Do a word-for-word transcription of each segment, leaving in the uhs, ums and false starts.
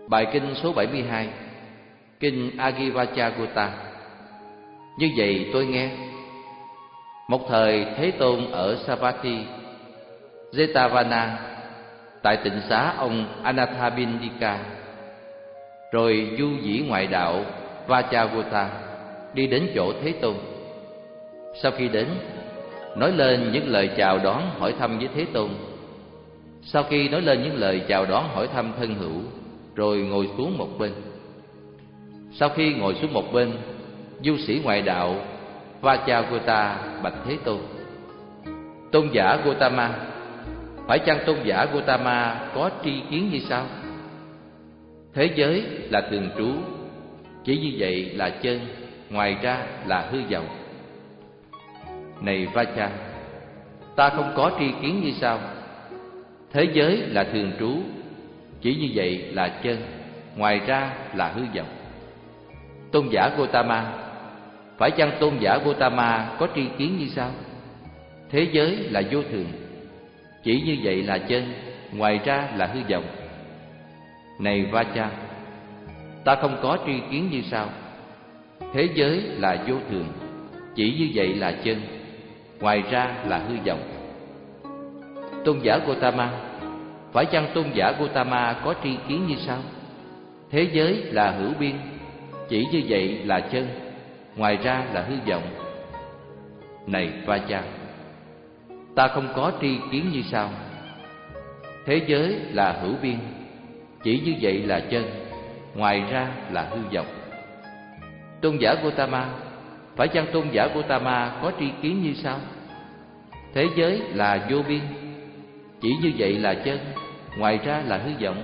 Bài kinh số bảy mươi hai, kinh Agivacchagutta. Như vậy tôi nghe. Một thời Thế Tôn ở Savatthi, Jetavana, tại tịnh xá ông Anathapindika, rồi du dĩ ngoại đạo Vacchagotta đi đến chỗ Thế Tôn. Sau khi đến, nói lên những lời chào đón hỏi thăm với Thế Tôn. Sau khi nói lên những lời chào đón hỏi thăm thân hữu, rồi ngồi xuống một bên. Sau khi ngồi xuống một bên, du sĩ ngoại đạo Vacchagotta bạch Thế Tôn: Tôn giả Gotama, phải chăng tôn giả Gotama có tri kiến như sau? Thế giới là thường trú, chỉ như vậy là chân, ngoài ra là hư vọng. Này Vacha, ta không có tri kiến như sau. Thế giới là thường trú, chỉ như vậy là chân, ngoài ra là hư vọng. Tôn giả Gotama, phải chăng tôn giả Gotama có tri kiến như sau? Thế giới là vô thường, chỉ như vậy là chân, ngoài ra là hư vọng. Này Vacha, ta không có tri kiến như sau. Thế giới là vô thường, chỉ như vậy là chân, ngoài ra là hư vọng. Tôn giả Gotama, phải chăng tôn giả Gotama có tri kiến như sau? Thế giới là hữu biên, chỉ như vậy là chân, ngoài ra là hư vọng. Này Vacha, ta không có tri kiến như sau. Thế giới là hữu biên, chỉ như vậy là chân, ngoài ra là hư vọng. Tôn giả Gotama, phải chăng tôn giả Gotama có tri kiến như sau? Thế giới là vô biên, chỉ như vậy là chân, ngoài ra là hư vọng.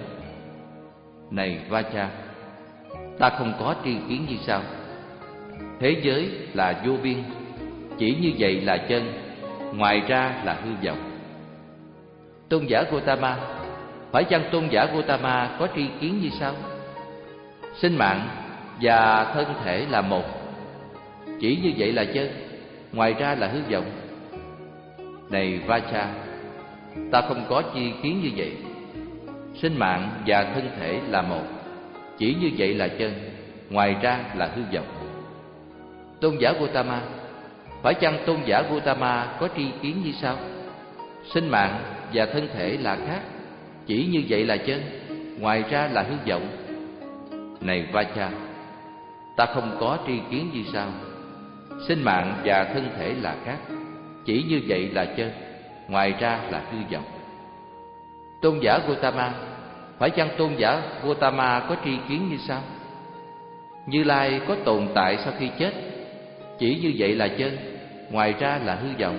Này Vacha, ta không có tri kiến như sau. Thế giới là vô biên, chỉ như vậy là chân, ngoài ra là hư vọng. Tôn giả Gotama, phải chăng tôn giả Gotama có tri kiến như sau? Sinh mạng và thân thể là một, chỉ như vậy là chân, ngoài ra là hư vọng. Này Vacha, ta không có tri kiến như vậy. Sinh mạng và thân thể là một, chỉ như vậy là chân, ngoài ra là hư vọng. Tôn giả Gotama, phải chăng tôn giả Gotama có tri kiến như sau? Sinh mạng và thân thể là khác, chỉ như vậy là chân, ngoài ra là hư vọng. Này Vacha, ta không có tri kiến như sau. Sinh mạng và thân thể là khác, chỉ như vậy là chân, ngoài ra là hư vọng. Tôn giả Gotama, phải chăng tôn giả Gotama có tri kiến như sau? Như Lai có tồn tại sau khi chết, chỉ như vậy là chân, ngoài ra là hư vọng.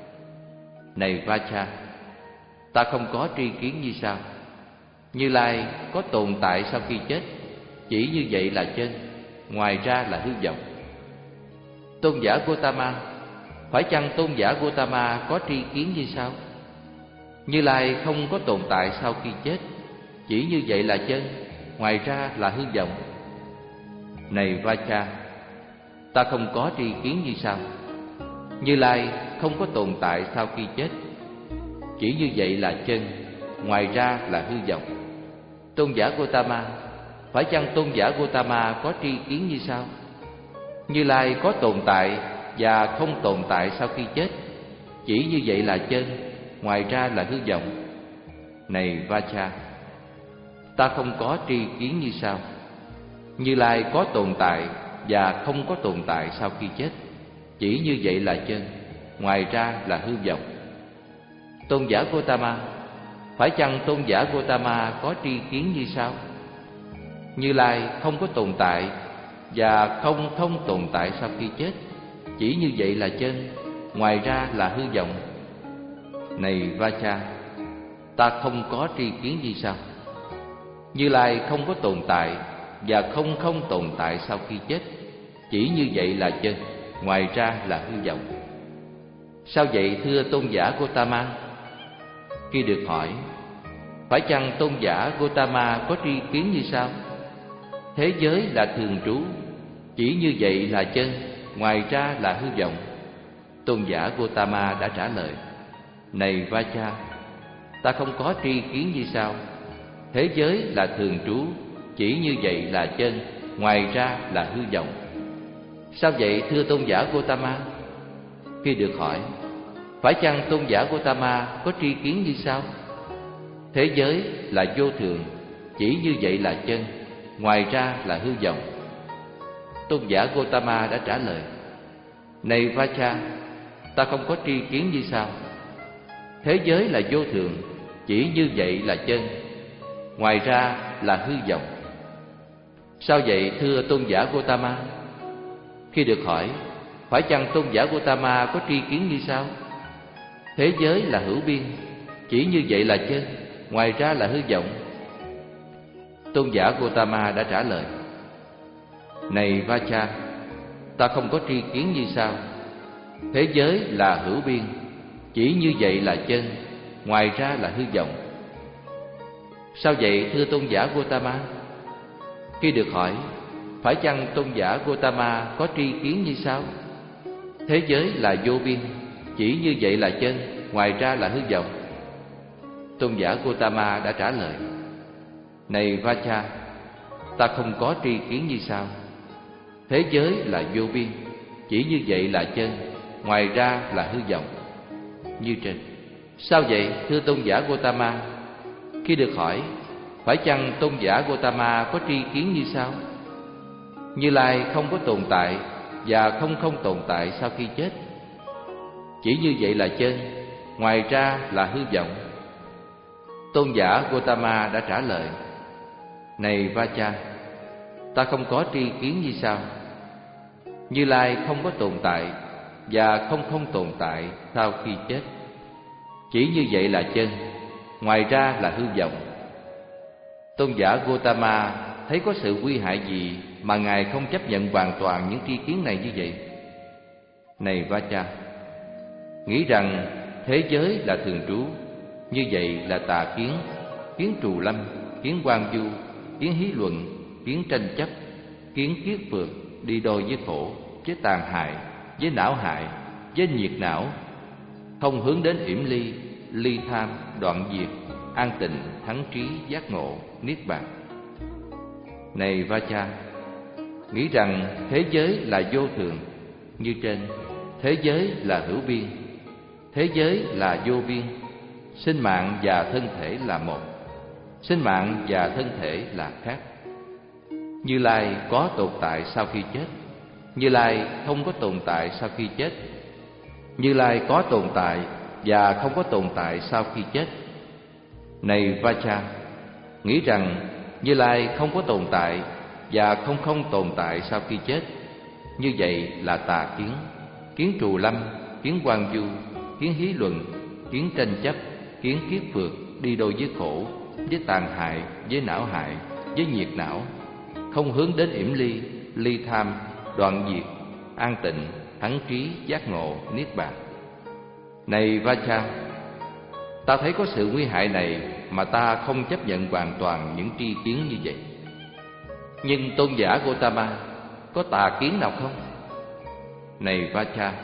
Này Vacha, ta không có tri kiến như sau. Như Lai có tồn tại sau khi chết, chỉ như vậy là chân, ngoài ra là hư vọng. Tôn giả Gotama, phải chăng tôn giả Gotama có tri kiến như sau? Như Lai không có tồn tại sau khi chết, chỉ như vậy là chân, ngoài ra là hư vọng. Này Vacha, ta không có tri kiến như sau. Như Lai không có tồn tại sau khi chết, chỉ như vậy là chân, ngoài ra là hư vọng. Tôn giả Gotama, phải chăng tôn giả Gotama có tri kiến như sau? Như Lai có tồn tại và không tồn tại sau khi chết, chỉ như vậy là chân, ngoài ra là hư vọng. Này Vacha, ta không có tri kiến như sau. Như Lai có tồn tại và không có tồn tại sau khi chết, chỉ như vậy là chân, ngoài ra là hư vọng. Tôn giả Gotama, phải chăng tôn giả Gotama có tri kiến như sau? Như Lai không có tồn tại và không không tồn tại sau khi chết, chỉ như vậy là chân, ngoài ra là hư vọng. Này Vacha, ta không có tri kiến như sau. Như Lai không có tồn tại và không không tồn tại sau khi chết, chỉ như vậy là chân, ngoài ra là hư vọng. Sao vậy thưa tôn giả Gotama? Khi được hỏi, phải chăng tôn giả Gotama có tri kiến như sau? Thế giới là thường trú, chỉ như vậy là chân, ngoài ra là hư vọng. Tôn giả Gotama đã trả lời: Này Vacha, ta không có tri kiến như sau. Thế giới là thường trú, chỉ như vậy là chân, ngoài ra là hư vọng. Sao vậy thưa tôn giả Gotama? Khi được hỏi, phải chăng tôn giả Gotama có tri kiến như sau? Thế giới là vô thường, chỉ như vậy là chân, ngoài ra là hư vọng. Tôn giả Gotama đã trả lời, này Vacha, ta không có tri kiến như sau. Thế giới là vô thường, chỉ như vậy là chân, ngoài ra là hư vọng. Sao vậy thưa tôn giả Gotama? Khi được hỏi, phải chăng tôn giả Gotama có tri kiến như sau? Thế giới là hữu biên, chỉ như vậy là chân, ngoài ra là hư vọng. Tôn giả Gotama đã trả lời, này Vacha, ta không có tri kiến như sau. Thế giới là hữu biên, chỉ như vậy là chân, ngoài ra là hư vọng. Sao vậy thưa tôn giả Gotama? Khi được hỏi, phải chăng tôn giả Gotama có tri kiến như sau? Thế giới là vô biên, chỉ như vậy là chân, ngoài ra là hư vọng. Tôn giả Gotama đã trả lời, này Vacha, ta không có tri kiến như sau. Thế giới là vô biên, chỉ như vậy là chân, ngoài ra là hư vọng. Như trên. Sao vậy thưa tôn giả Gotama? Khi được hỏi, phải chăng tôn giả Gotama có tri kiến như sau? Như Lai không có tồn tại và không không tồn tại sau khi chết, chỉ như vậy là chân, ngoài ra là hư vọng. Tôn giả Gotama đã trả lời, này Vacha, ta không có tri kiến như sau. Như Lai không có tồn tại và không không tồn tại sau khi chết, chỉ như vậy là chân, ngoài ra là hư vọng. Tôn giả Gotama thấy có sự nguy hại gì mà ngài không chấp nhận hoàn toàn những tri kiến này như vậy? Này Vacha, nghĩ rằng thế giới là thường trú, như vậy là tà kiến, kiến trù lâm, kiến quan du, kiến hí luận, kiến tranh chấp, kiến kiết phược, đi đôi với khổ, với tàn hại, với não hại, với nhiệt não, không hướng đến yểm ly, ly tham, đoạn diệt, an tịnh, thắng trí, giác ngộ, niết bàn. Này Vacha, nghĩ rằng thế giới là vô thường, như trên. Thế giới là hữu biên, thế giới là vô biên. Sinh mạng và thân thể là một, sinh mạng và thân thể là khác. Như Lai có tồn tại sau khi chết, Như Lai không có tồn tại sau khi chết. Như Lai có tồn tại và không có tồn tại sau khi chết. Này Vacha, nghĩ rằng Như Lai không có tồn tại và không không tồn tại sau khi chết, như vậy là tà kiến, kiến trù lâm, kiến quan du, kiến hí luận, kiến tranh chấp, kiến kiết phược, đi đôi với khổ, với tàn hại, với não hại, với nhiệt não, không hướng đến yểm ly, ly tham, đoạn diệt, an tịnh, thắng trí, giác ngộ, niết bàn. Này Vacha, ta thấy có sự nguy hại này mà ta không chấp nhận hoàn toàn những tri kiến như vậy. Nhưng tôn giả Gotama, có tà kiến nào không? Này Vacha,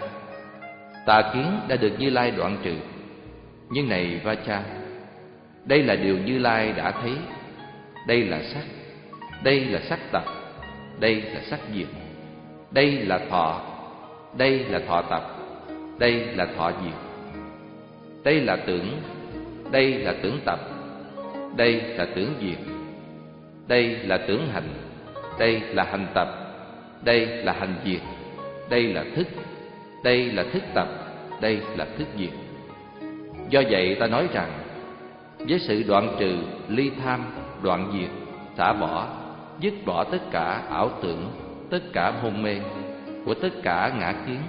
tà kiến đã được Như Lai đoạn trừ. Nhưng này Vacha, đây là điều Như Lai đã thấy. Đây là sắc, đây là sắc tập, đây là sắc diệt, đây là thọ, đây là thọ tập, đây là thọ diệt, đây là tưởng, đây là tưởng tập, đây là tưởng diệt, đây là tưởng hành, đây là hành tập, đây là hành diệt, đây là thức, đây là thức tập, đây là thức diệt. Do vậy ta nói rằng, với sự đoạn trừ ly tham, đoạn diệt, xả bỏ, dứt bỏ tất cả ảo tưởng, tất cả hôn mê của tất cả ngã kiến,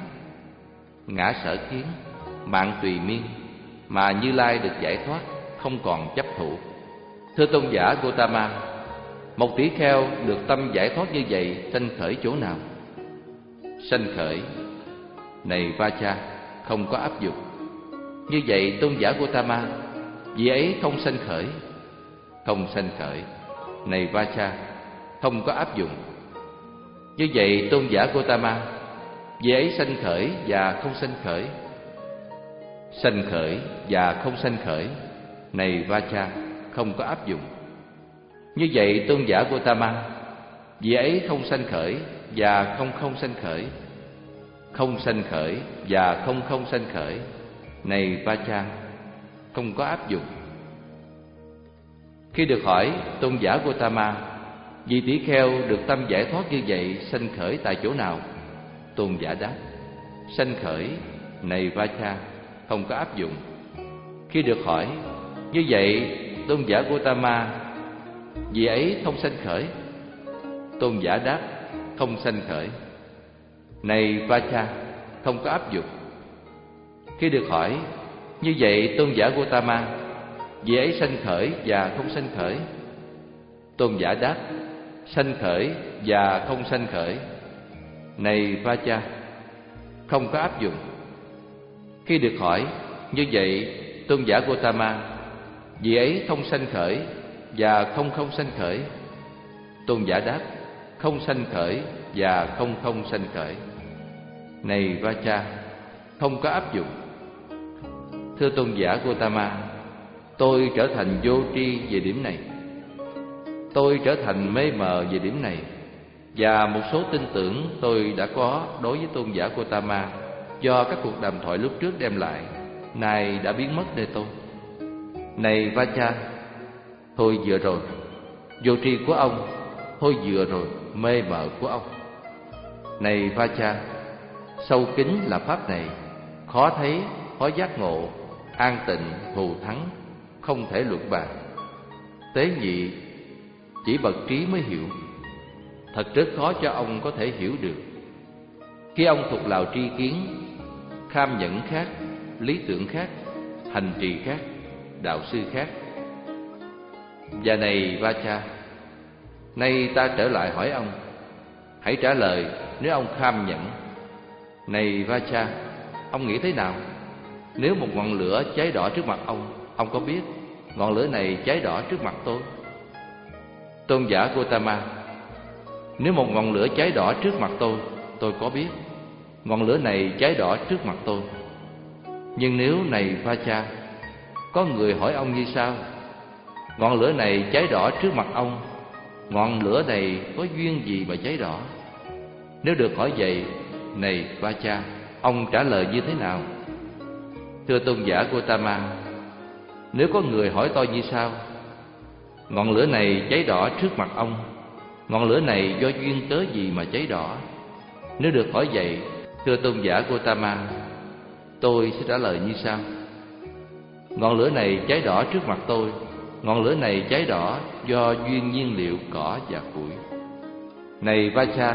ngã sở kiến, mạng tùy miên, mà Như Lai được giải thoát, không còn chấp thủ. Thưa tôn giả Gotama, một tỷ kheo được tâm giải thoát như vậy sanh khởi chỗ nào? Sanh khởi, này Vacha, không có áp dụng. Như vậy tôn giả Gotama, vị ấy không sanh khởi, không sanh khởi, này Vacha, không có áp dụng. Như vậy tôn giả Gotama, vị ấy sanh khởi và không sanh khởi, sanh khởi và không sanh khởi, này Vacha, không có áp dụng. Như vậy tôn giả Gotama, vị ấy không sanh khởi và không không sanh khởi, không sanh khởi và không không sanh khởi. Này Vacha, không có áp dụng. Khi được hỏi tôn giả Gotama, vị tỷ kheo được tâm giải thoát như vậy sanh khởi tại chỗ nào? Tôn giả đáp: sanh khởi, này Vacha, không có áp dụng. Khi được hỏi: như vậy tôn giả Gotama, vị ấy không sanh khởi? Tôn giả đáp: không sanh khởi. Này Vacha, không có áp dụng. Khi được hỏi: như vậy tôn giả Gotama, vị ấy sanh khởi và không sanh khởi? Tôn giả đáp: sanh khởi và không sanh khởi. Này Vacha, không có áp dụng. Khi được hỏi: như vậy tôn giả Gotama, vị ấy không sanh khởi và không không sanh khởi? Tôn giả đáp: không sanh khởi và không không sanh khởi. Này Vacha, không có áp dụng. Thưa tôn giả Gotama, tôi trở thành vô tri về điểm này, tôi trở thành mê mờ về điểm này, và một số tin tưởng tôi đã có đối với tôn giả Gotama do các cuộc đàm thoại lúc trước đem lại, nay đã biến mất nơi tôi. Này Vacha, thôi vừa rồi vô tri của ông, thôi vừa rồi mê mờ của ông. Này Vacha, sâu kín là pháp này, khó thấy, khó giác ngộ, an tịnh, thù thắng, không thể luận bàn. Tế nhị, chỉ bậc trí mới hiểu. Thật rất khó cho ông có thể hiểu được. Khi ông thuộc lào tri kiến, kham nhẫn khác, lý tưởng khác, hành trì khác, đạo sư khác. Và này Vacha, nay ta trở lại hỏi ông, hãy trả lời nếu ông kham nhẫn. Này Vacha, ông nghĩ thế nào? Nếu một ngọn lửa cháy đỏ trước mặt ông, ông có biết ngọn lửa này cháy đỏ trước mặt tôi? Tôn giả Gotama, nếu một ngọn lửa cháy đỏ trước mặt tôi, tôi có biết ngọn lửa này cháy đỏ trước mặt tôi. Nhưng nếu, này Vacha, có người hỏi ông như sau: ngọn lửa này cháy đỏ trước mặt ông, ngọn lửa này có duyên gì mà cháy đỏ? Nếu được hỏi vậy, này Vacha, ông trả lời như thế nào? Thưa tôn giả Gotama, nếu có người hỏi tôi như sau: ngọn lửa này cháy đỏ trước mặt ông, ngọn lửa này do duyên cớ gì mà cháy đỏ? Nếu được hỏi vậy, thưa tôn giả Gotama, tôi sẽ trả lời như sau: ngọn lửa này cháy đỏ trước mặt tôi, ngọn lửa này cháy đỏ do duyên nhiên liệu cỏ và củi. Này Vacha,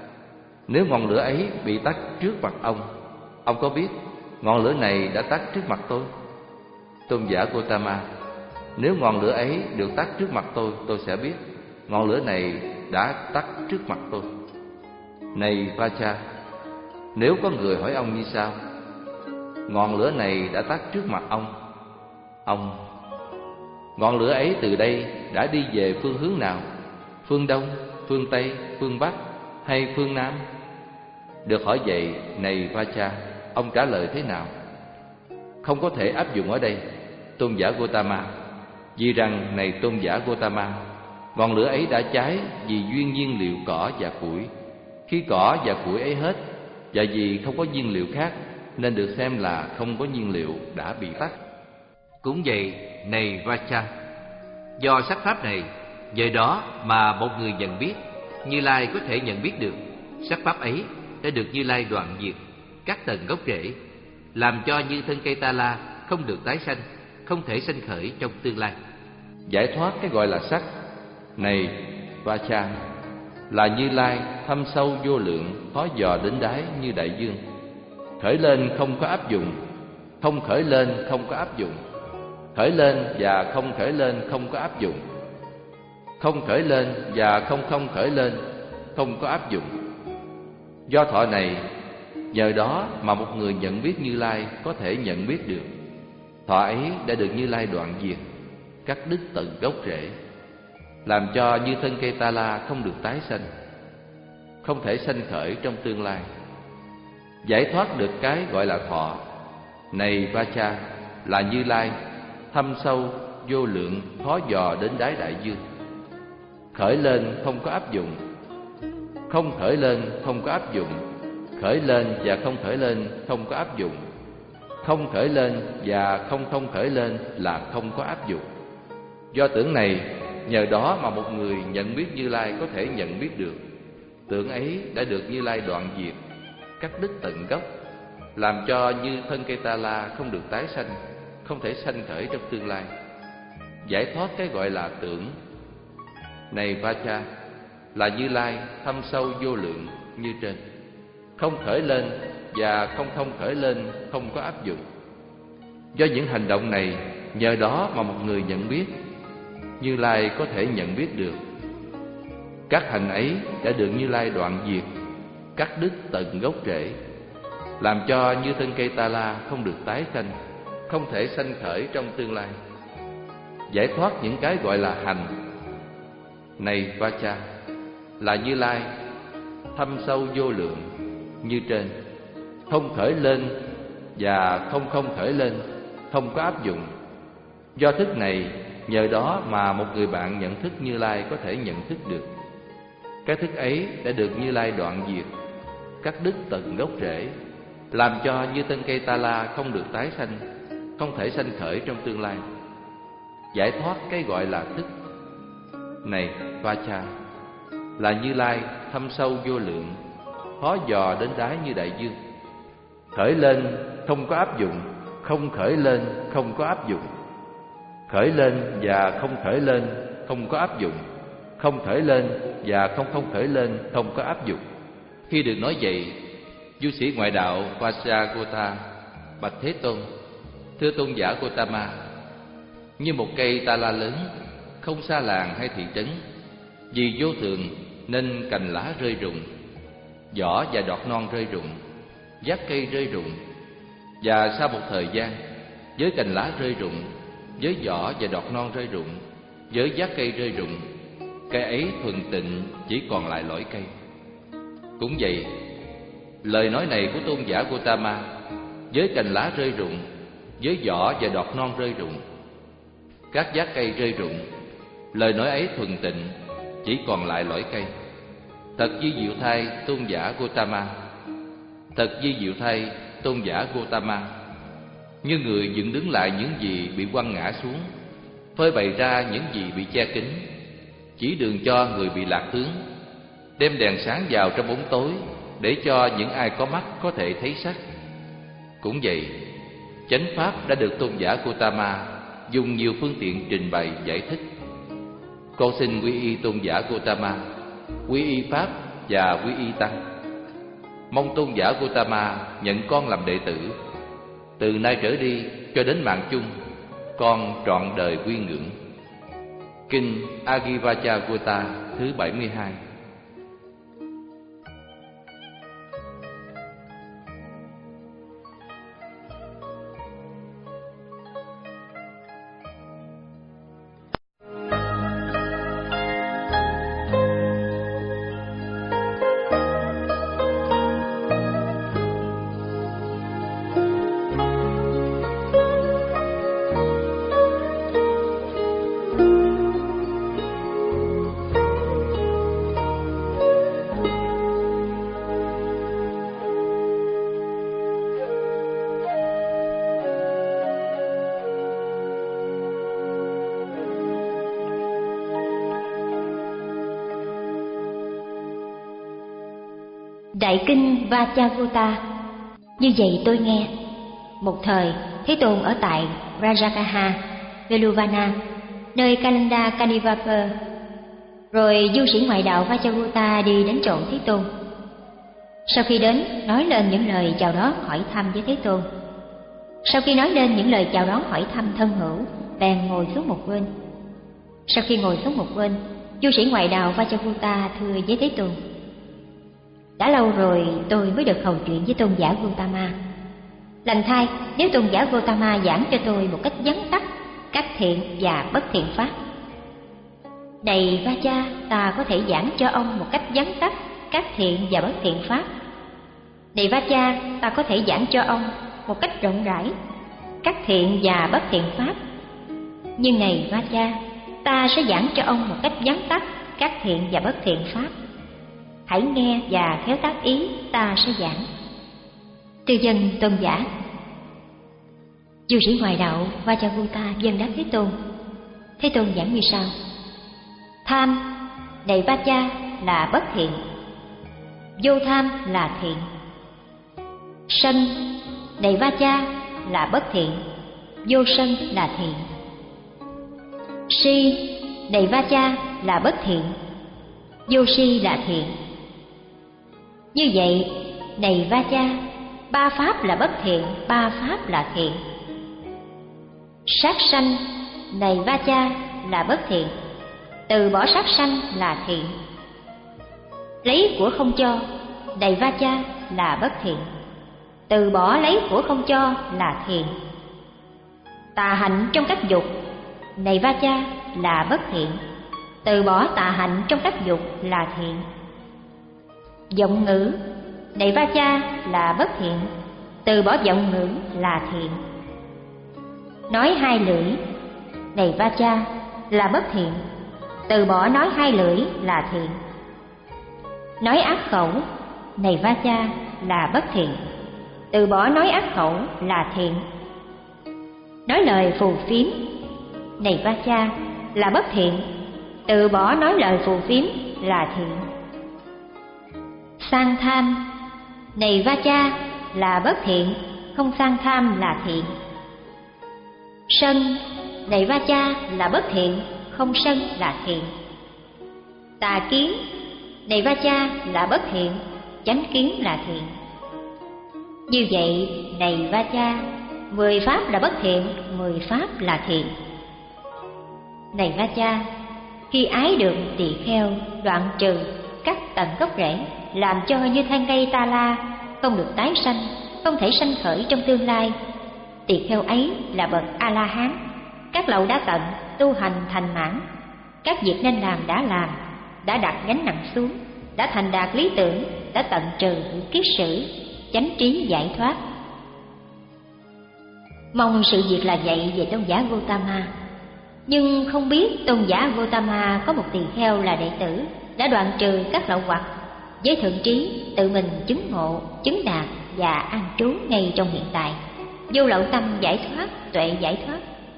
nếu ngọn lửa ấy bị tắt trước mặt ông, ông có biết ngọn lửa này đã tắt trước mặt tôi? Tôn giả Gotama, nếu ngọn lửa ấy được tắt trước mặt tôi, tôi sẽ biết ngọn lửa này đã tắt trước mặt tôi. Này Vacha, nếu có người hỏi ông như sau: ngọn lửa này đã tắt trước mặt ông, ông: ngọn lửa ấy từ đây đã đi về phương hướng nào? Phương Đông, phương Tây, phương Bắc hay phương Nam? Được hỏi vậy, này Vacha, ông trả lời thế nào? Không có thể áp dụng ở đây, tôn giả Gotama, vì rằng, này tôn giả Gotama, ngọn lửa ấy đã cháy vì duyên nhiên liệu cỏ và củi. Khi cỏ và củi ấy hết, và vì không có nhiên liệu khác, nên được xem là không có nhiên liệu đã bị tắt. Cũng vậy, này Vacha, do sắc pháp này, nhờ đó mà một người nhận biết, Như Lai có thể nhận biết được sắc pháp ấy đã được Như Lai đoạn diệt các tầng gốc rễ, làm cho như thân cây ta la không được tái sanh, không thể sanh khởi trong tương lai. Giải thoát cái gọi là sắc này Vacha, là Như Lai thâm sâu vô lượng, khó dò đến đáy như đại dương. Khởi lên không có áp dụng, không khởi lên không có áp dụng, khởi lên và không khởi lên không có áp dụng, không khởi lên và không không khởi lên không có áp dụng. Do thọ này, nhờ đó mà một người nhận biết Như Lai có thể nhận biết được thọ ấy đã được Như Lai đoạn diệt, cắt đứt tận gốc rễ, làm cho như thân cây ta la không được tái sanh, không thể sanh khởi trong tương lai. Giải thoát được cái gọi là thọ này Vacha, là Như Lai thâm sâu vô lượng, khó dò đến đáy đại dương. khởi lên không có áp dụng. Không khởi lên không có áp dụng. Khởi lên và không khởi lên không có áp dụng. Không khởi lên và không không khởi lên là không có áp dụng. Do tưởng này, nhờ đó mà một người nhận biết Như Lai có thể nhận biết được. Tưởng ấy đã được Như Lai đoạn diệt, cắt đứt tận gốc, làm cho như thân cây ta la không được tái sanh, không thể sanh khởi trong tương lai. Giải thoát cái gọi là tưởng. Này Vacha, là Như Lai thâm sâu vô lượng như trên. Không khởi lên và không không khởi lên không có áp dụng. Do những hành động này, nhờ đó mà một người nhận biết Như Lai có thể nhận biết được. Các hành ấy đã được Như Lai đoạn diệt, cắt đứt tận gốc rễ, làm cho như thân cây ta la không được tái sanh, không thể sanh khởi trong tương lai. Giải thoát những cái gọi là hành. Này Vacha, là Như Lai thâm sâu vô lượng như trên. Không khởi lên và không không khởi lên không có áp dụng. Do thức này, nhờ đó mà một người bạn nhận thức Như Lai có thể nhận thức được. Cái thức ấy đã được Như Lai đoạn diệt, cắt đứt tận gốc rễ, làm cho như thân cây ta la không được tái sanh, không thể sanh khởi trong tương lai. Giải thoát cái gọi là thức. Này Vacha, là Như Lai thâm sâu vô lượng, khó dò đến đáy như đại dương. Khởi lên không có áp dụng, không khởi lên không có áp dụng. Khởi lên và không khởi lên không có áp dụng. Không khởi lên và không không khởi lên không có áp dụng. Khi được nói vậy, du sĩ ngoại đạo Vajragota bạch Thế Tôn: Thưa tôn giả Gotama, như một cây ta la lớn, không xa làng hay thị trấn, vì vô thường nên cành lá rơi rụng, vỏ và đọt non rơi rụng, giác cây rơi rụng. Và sau một thời gian, với cành lá rơi rụng, với vỏ và đọt non rơi rụng, với giác cây rơi rụng, cây ấy thuần tịnh chỉ còn lại lõi cây. Cũng vậy, lời nói này của tôn giả Gotama, với cành lá rơi rụng, với vỏ và đọt non rơi rụng, các giác cây rơi rụng, lời nói ấy thuần tịnh chỉ còn lại lõi cây. Thật vi diệu thay tôn giả Gotama, thật vi diệu thay tôn giả Gotama. Như người dựng đứng lại những gì bị quăng ngã xuống, phơi bày ra những gì bị che kín, chỉ đường cho người bị lạc hướng, đem đèn sáng vào trong bóng tối, để cho những ai có mắt có thể thấy sắc. Cũng vậy, chánh pháp đã được tôn giả Gotama dùng nhiều phương tiện trình bày giải thích. Con xin quy y tôn giả Gotama, quy y pháp và quy y tăng. Mong tôn giả Gotama nhận con làm đệ tử. Từ nay trở đi cho đến mạng chung, con trọn đời quy ngưỡng. Kinh Agivacchagota thứ bảy mươi hai. Đại kinh Vajragota. Như vậy tôi nghe, một thời Thế Tôn ở tại Rajagaha, Veluvana, nơi Kalanda Kanivapa. Rồi du sĩ ngoại đạo Vajragota đi đến chỗ Thế Tôn. Sau khi đến, nói lên những lời chào đón hỏi thăm với Thế Tôn. Sau khi nói lên những lời chào đón hỏi thăm thân hữu, bèn ngồi xuống một bên. Sau khi ngồi xuống một bên, du sĩ ngoại đạo Vajragota thưa với Thế Tôn: Đã lâu rồi tôi mới được hầu chuyện với tôn giả Gotama. Lành thay nếu tôn giả Gotama giảng cho tôi một cách vắn tắt các thiện và bất thiện pháp. Này Vacha, ta có thể giảng cho ông một cách vắn tắt các thiện và bất thiện pháp. Này Vacha, ta có thể giảng cho ông một cách rộng rãi các thiện và bất thiện pháp. Nhưng này Vacha, ta sẽ giảng cho ông một cách vắn tắt các thiện và bất thiện pháp. Hãy nghe và khéo tác ý, ta sẽ giảng. Tư dân tôn giả. Du sĩ ngoại đạo Vajrayutta vâng đáp Thế Tôn. Thế Tôn giảng như sau: tham, này Vacha, là bất thiện. Vô tham là thiện. Sân, này Vacha, là bất thiện. Vô sân là thiện. Si, này Vacha, là bất thiện. Vô si là thiện. Như vậy, này Vacha, ba pháp là bất thiện, ba pháp là thiện. Sát sanh, này Vacha, là bất thiện. Từ bỏ sát sanh là thiện. Lấy của không cho, này Vacha, là bất thiện. Từ bỏ lấy của không cho là thiện. Tà hạnh trong các dục, này Vacha, là bất thiện. Từ bỏ tà hạnh trong các dục là thiện. Vọng ngữ, này Vacha, là bất thiện. Từ bỏ vọng ngữ là thiện. Nói hai lưỡi, này Vacha, là bất thiện. Từ bỏ nói hai lưỡi là thiện. Nói ác khẩu, này Vacha, là bất thiện. Từ bỏ nói ác khẩu là thiện. Nói lời phù phiếm, này Vacha, là bất thiện. Từ bỏ nói lời phù phiếm là thiện. Sang tham, này Vacha, là bất thiện. Không sang tham là thiện. Sân, này Vacha, là bất thiện. Không sân là thiện. Tà kiến, này Vacha, là bất thiện. Chánh kiến là thiện. Như vậy, này Vacha, mười pháp là bất thiện, mười pháp là thiện. Này Vacha, khi ái được tỳ kheo đoạn trừ cắt tận gốc rễ, làm cho như than cây ta la, không được tái sanh, không thể sanh khởi trong tương lai. Tỳ kheo ấy là bậc A La Hán, các lậu đã tận, tu hành thành mãn. Các việc nên làm đã làm, đã đặt gánh nặng xuống, đã thành đạt lý tưởng, đã tận trừ kiết sử, chánh trí giải thoát. Mong sự việc là vậy về tôn giả Gotama. Nhưng không biết tôn giả Gotama có một tỳ kheo là đệ tử, đã đoạn trừ các lậu hoặc, với thượng trí tự mình chứng ngộ, chứng đạt và an trú ngay trong hiện tại, vô lậu tâm giải thoát, tuệ giải thoát.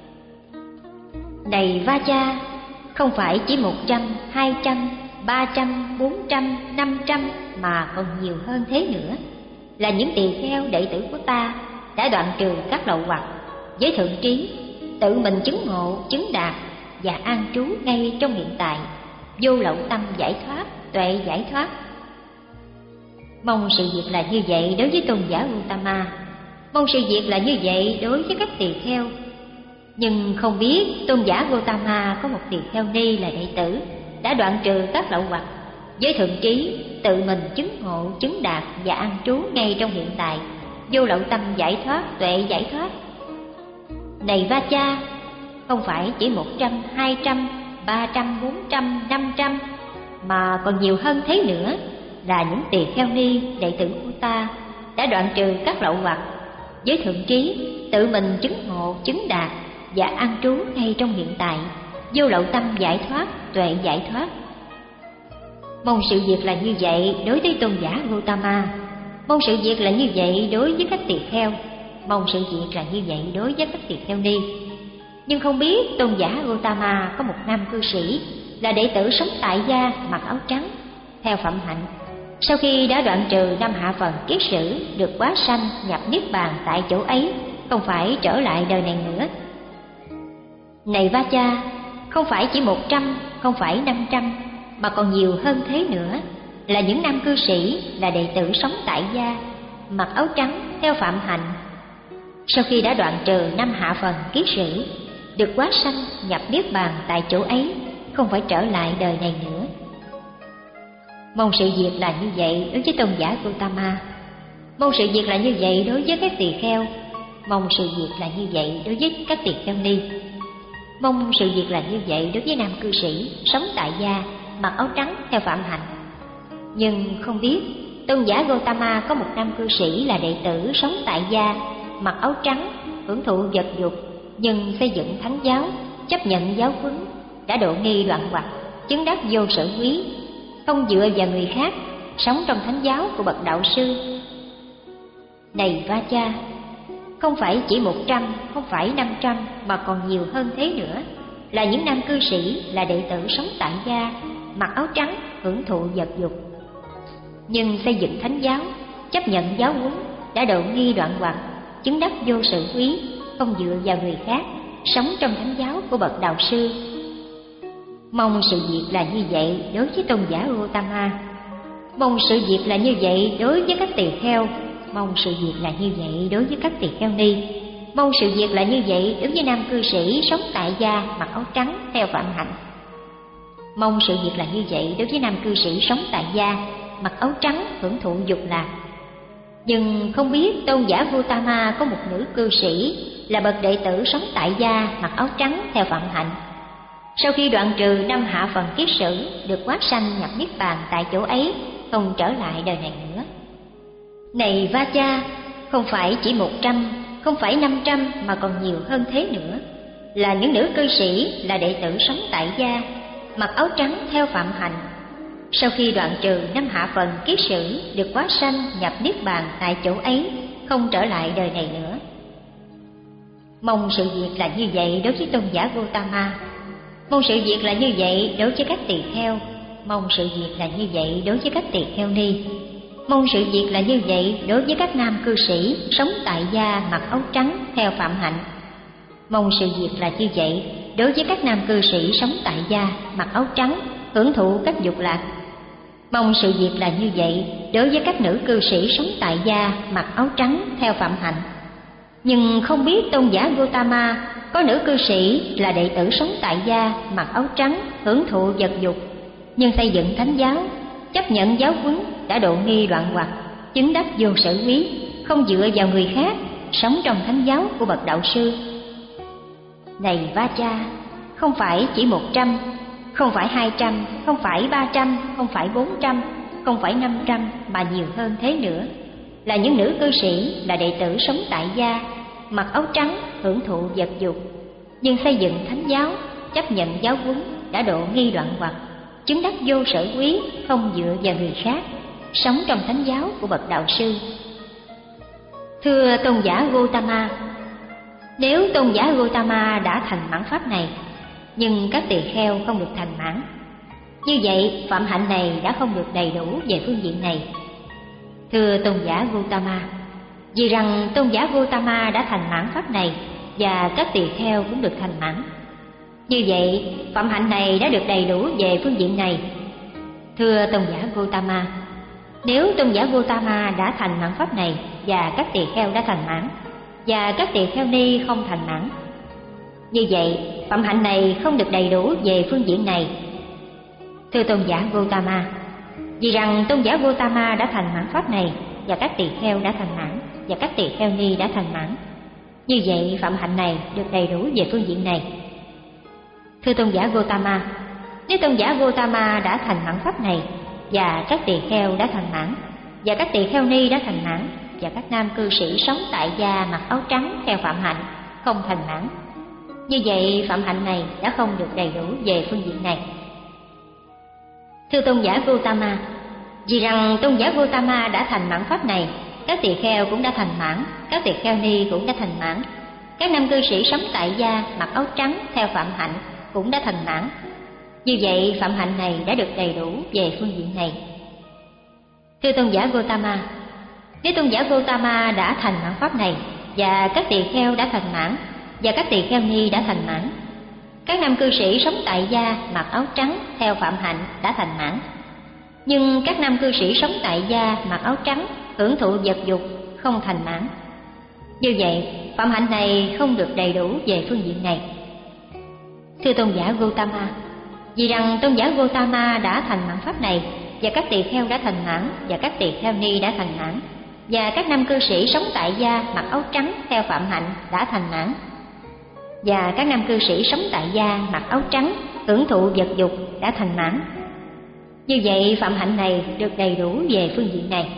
Này Vacha, không phải chỉ một trăm, hai trăm, ba trăm, bốn trăm, năm trăm mà còn nhiều hơn thế nữa, là những tỳ kheo đệ tử của ta đã đoạn trừ các lậu hoặc, với thượng trí tự mình chứng ngộ, chứng đạt và an trú ngay trong hiện tại, vô lậu tâm giải thoát, tuệ giải thoát. Mong sự việc là như vậy đối với tôn giả Gotama. Mong sự việc là như vậy đối với các tỳ kheo. Nhưng không biết tôn giả Gotama có một tỳ kheo ni là đệ tử, đã đoạn trừ các lậu hoặc, với thượng trí tự mình chứng ngộ, chứng đạt và an trú ngay trong hiện tại, vô lậu tâm giải thoát, tuệ giải thoát. Này Vacha, không phải chỉ một trăm, hai trăm, ba trăm, bốn trăm, năm trăm mà còn nhiều hơn thế nữa, là những tỳ kheo ni đệ tử của ta đã đoạn trừ các lậu hoặc, với thượng trí tự mình chứng ngộ, chứng đạt và an trú ngay trong hiện tại, vô lậu tâm giải thoát, tuệ giải thoát. Mong sự việc là như vậy đối với tôn giả Gotama. Mong sự việc là như vậy đối với các tỳ kheo. Mong sự việc là như vậy đối với các tỳ kheo ni. Nhưng không biết tôn giả Gotama có một nam cư sĩ là đệ tử sống tại gia, mặc áo trắng, theo phẩm hạnh. Sau khi đã đoạn trừ năm hạ phần kiết sử, được quá sanh nhập niết bàn tại chỗ ấy, không phải trở lại đời này nữa. Này Vacha, không phải chỉ một trăm, không phải năm trăm mà còn nhiều hơn thế nữa, là những nam cư sĩ là đệ tử sống tại gia, mặc áo trắng theo phạm hạnh. Sau khi đã đoạn trừ năm hạ phần kiết sử, được quá sanh nhập niết bàn tại chỗ ấy, không phải trở lại đời này nữa. Mong sự việc là như vậy đối với tôn giả Gotama. Mong sự việc là như vậy đối với các tỳ kheo. Mong sự việc là như vậy đối với các tỳ kheo ni. Mong sự việc là như vậy đối với nam cư sĩ sống tại gia, mặc áo trắng theo phạm hạnh. Nhưng không biết tôn giả Gotama có một nam cư sĩ là đệ tử sống tại gia, mặc áo trắng, hưởng thụ vật dục, nhưng xây dựng thánh giáo, chấp nhận giáo huấn, đã độ nghi đoạn hoặc, chứng đắc vô sở quý, không dựa vào người khác, sống trong thánh giáo của bậc đạo sư. Này Vacha, không phải chỉ một trăm, không phải năm trăm, mà còn nhiều hơn thế nữa, là những nam cư sĩ, là đệ tử sống tại gia, mặc áo trắng, hưởng thụ vật dục. Nhưng xây dựng thánh giáo, chấp nhận giáo huấn, đã độ nghi đoạn hoặc, chứng đắc vô sự quý, không dựa vào người khác, sống trong thánh giáo của bậc đạo sư. Mong sự việc là như vậy đối với tôn giả Gautama, mong sự việc là như vậy đối với các tỳ kheo, mong sự việc là như vậy đối với các tỳ kheo ni, mong sự việc là như vậy đối với nam cư sĩ sống tại gia, mặc áo trắng theo phạm hạnh. Mong sự việc là như vậy đối với nam cư sĩ sống tại gia, mặc áo trắng hưởng thụ dục lạc. Nhưng không biết tôn giả Gautama có một nữ cư sĩ là bậc đệ tử sống tại gia, mặc áo trắng theo phạm hạnh. Sau khi đoạn trừ năm hạ phần kiết sử, được quát sanh nhập niết bàn tại chỗ ấy, không trở lại đời này nữa. Này Vacha, không phải chỉ một trăm, không phải năm trăm, mà còn nhiều hơn thế nữa, là những nữ cư sĩ, là đệ tử sống tại gia, mặc áo trắng theo phạm hạnh. Sau khi đoạn trừ năm hạ phần kiết sử, được quát sanh nhập niết bàn tại chỗ ấy, không trở lại đời này nữa. Mong sự việc là như vậy đối với tôn giả Gautama, mong sự việc là như vậy đối với các tỳ kheo, mong sự việc là như vậy đối với các tỳ kheo ni, mong sự việc là như vậy đối với các nam cư sĩ sống tại gia, mặc áo trắng theo phạm hạnh, mong sự việc là như vậy đối với các nam cư sĩ sống tại gia, mặc áo trắng hưởng thụ các dục lạc, mong sự việc là như vậy đối với các nữ cư sĩ sống tại gia, mặc áo trắng theo phạm hạnh. Nhưng không biết tôn giả Gautama có nữ cư sĩ là đệ tử sống tại gia, mặc áo trắng hưởng thụ vật dục, nhưng xây dựng thánh giáo, chấp nhận giáo huấn, đã độ nghi đoạn hoặc, chứng đắc vô sở quý, không dựa vào người khác, sống trong thánh giáo của bậc đạo sư. Này Vacha, không phải chỉ một trăm, không phải hai trăm, không phải ba trăm, không phải bốn trăm, không phải năm trăm, mà nhiều hơn thế nữa, là những nữ cư sĩ, là đệ tử sống tại gia, mặc áo trắng hưởng thụ vật dục, nhưng xây dựng thánh giáo, chấp nhận giáo huấn, đã độ nghi đoạn hoặc, chứng đắc vô sở quý, không dựa vào người khác, sống trong thánh giáo của bậc đạo sư. Thưa tôn giả Gautama, nếu tôn giả Gautama đã thành mãn pháp này, nhưng các tỳ kheo không được thành mãn, như vậy phạm hạnh này đã không được đầy đủ về phương diện này. Thưa tôn giả Gautama, vì rằng tôn giả Gautama đã thành mãn pháp này và các tỳ kheo cũng được thành mãn, như vậy phạm hạnh này đã được đầy đủ về phương diện này. Thưa tôn giả Gautama, nếu tôn giả Gautama đã thành mãn pháp này và các tỳ kheo đã thành mãn, và các tỳ kheo ni không thành mãn, như vậy phạm hạnh này không được đầy đủ về phương diện này. Thưa tôn giả Gautama, vì rằng tôn giả Gautama đã thành mãn pháp này và các tỳ kheo đã thành mãn, và các tỳ kheo ni đã thành mãn, như vậy phạm hạnh này được đầy đủ về phương diện này. Thưa tôn giả Gautama, nếu tôn giả Gautama đã thành mãn pháp này và các tỳ kheo đã thành mãn, và các tỳ kheo ni đã thành mãn, và các nam cư sĩ sống tại gia mặc áo trắng theo phạm hạnh không thành mãn, như vậy phạm hạnh này đã không được đầy đủ về phương diện này. Thưa tôn giả Gautama, vì rằng tôn giả Gautama đã thành mãn pháp này, các tỳ kheo cũng đã thành mãn, các tỳ kheo ni cũng đã thành mãn, các nam cư sĩ sống tại gia mặc áo trắng theo phạm hạnh cũng đã thành mãn, như vậy phạm hạnh này đã được đầy đủ về phương diện này. Thưa tôn giả Gautama, nếu tôn giả Gautama đã thành mãn pháp này và các tỳ kheo đã thành mãn, và các tỳ kheo ni đã thành mãn, các nam cư sĩ sống tại gia mặc áo trắng theo phạm hạnh đã thành mãn, nhưng các nam cư sĩ sống tại gia mặc áo trắng hưởng thụ vật dục không thành mãn, như vậy phạm hạnh này không được đầy đủ về phương diện này. Thưa tôn giả Gautama, vì rằng tôn giả Gautama đã thành mãn pháp này và các tỳ kheo đã thành mãn, và các tỳ kheo ni đã thành mãn, và các nam cư sĩ sống tại gia mặc áo trắng theo phạm hạnh đã thành mãn, và các nam cư sĩ sống tại gia mặc áo trắng hưởng thụ vật dục đã thành mãn, như vậy phạm hạnh này được đầy đủ về phương diện này.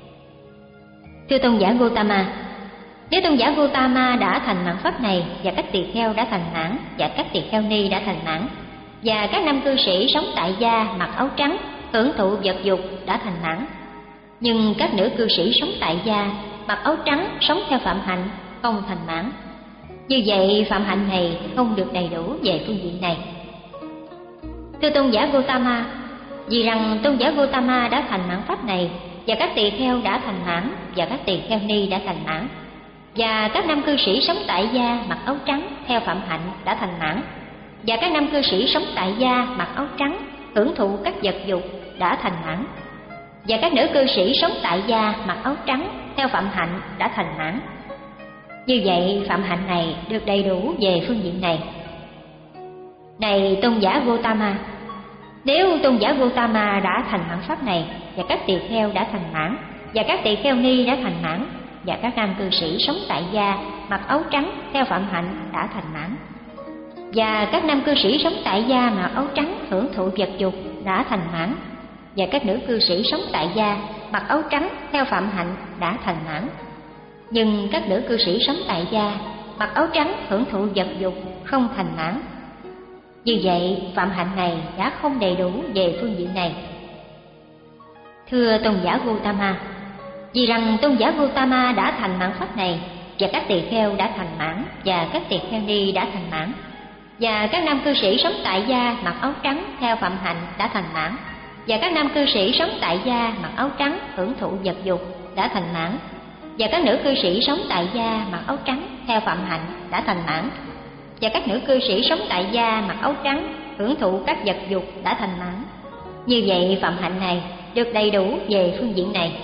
Thưa tôn giả Gautama, nếu tôn giả Gautama đã thành mãn pháp này và các tỳ kheo đã thành mãn, và các tỳ kheo ni đã thành mãn, và các nam cư sĩ sống tại gia mặc áo trắng hưởng thụ vật dục đã thành mãn. Nhưng các nữ cư sĩ sống tại gia mặc áo trắng sống theo phạm hạnh không thành mãn. Như vậy phạm hạnh này không được đầy đủ về phương diện này. Thưa tôn giả Gotama, vì rằng tôn giả Gotama đã thành mãn pháp này, và các tỳ kheo đã thành mãn, và các tỳ kheo ni đã thành mãn, và các nam cư sĩ sống tại gia mặc áo trắng theo phạm hạnh đã thành mãn, và các nam cư sĩ sống tại gia mặc áo trắng hưởng thụ các vật dục đã thành mãn, và các nữ cư sĩ sống tại gia mặc áo trắng theo phạm hạnh đã thành mãn. Như vậy phạm hạnh này được đầy đủ về phương diện này. Này tôn giả Gotama, nếu tôn giả Gotama đã thành mãn pháp này, và các tỳ kheo đã thành mãn, và các tỳ kheo ni đã thành mãn, và các nam cư sĩ sống tại gia mặc áo trắng theo phạm hạnh đã thành mãn, và các nam cư sĩ sống tại gia mặc áo trắng hưởng thụ vật dục đã thành mãn, và các nữ cư sĩ sống tại gia mặc áo trắng theo phạm hạnh đã thành mãn. Nhưng các nữ cư sĩ sống tại gia mặc áo trắng hưởng thụ vật dục không thành mãn. Như vậy phạm hạnh này đã không đầy đủ về phương diện này. Thưa tôn giả Gotama, vì rằng tôn giả Gotama đã thành mãn pháp này, và các tỳ kheo đã thành mãn, và các tỳ kheo ni đã thành mãn, và các nam cư sĩ sống tại gia mặc áo trắng theo phạm hạnh đã thành mãn, và các nam cư sĩ sống tại gia mặc áo trắng hưởng thụ vật dục đã thành mãn, và các nữ cư sĩ sống tại gia mặc áo trắng theo phạm hạnh đã thành mãn, và các nữ cư sĩ sống tại gia mặc áo trắng hưởng thụ các vật dục đã thành mãn. Như vậy phạm hạnh này được đầy đủ về phương diện này.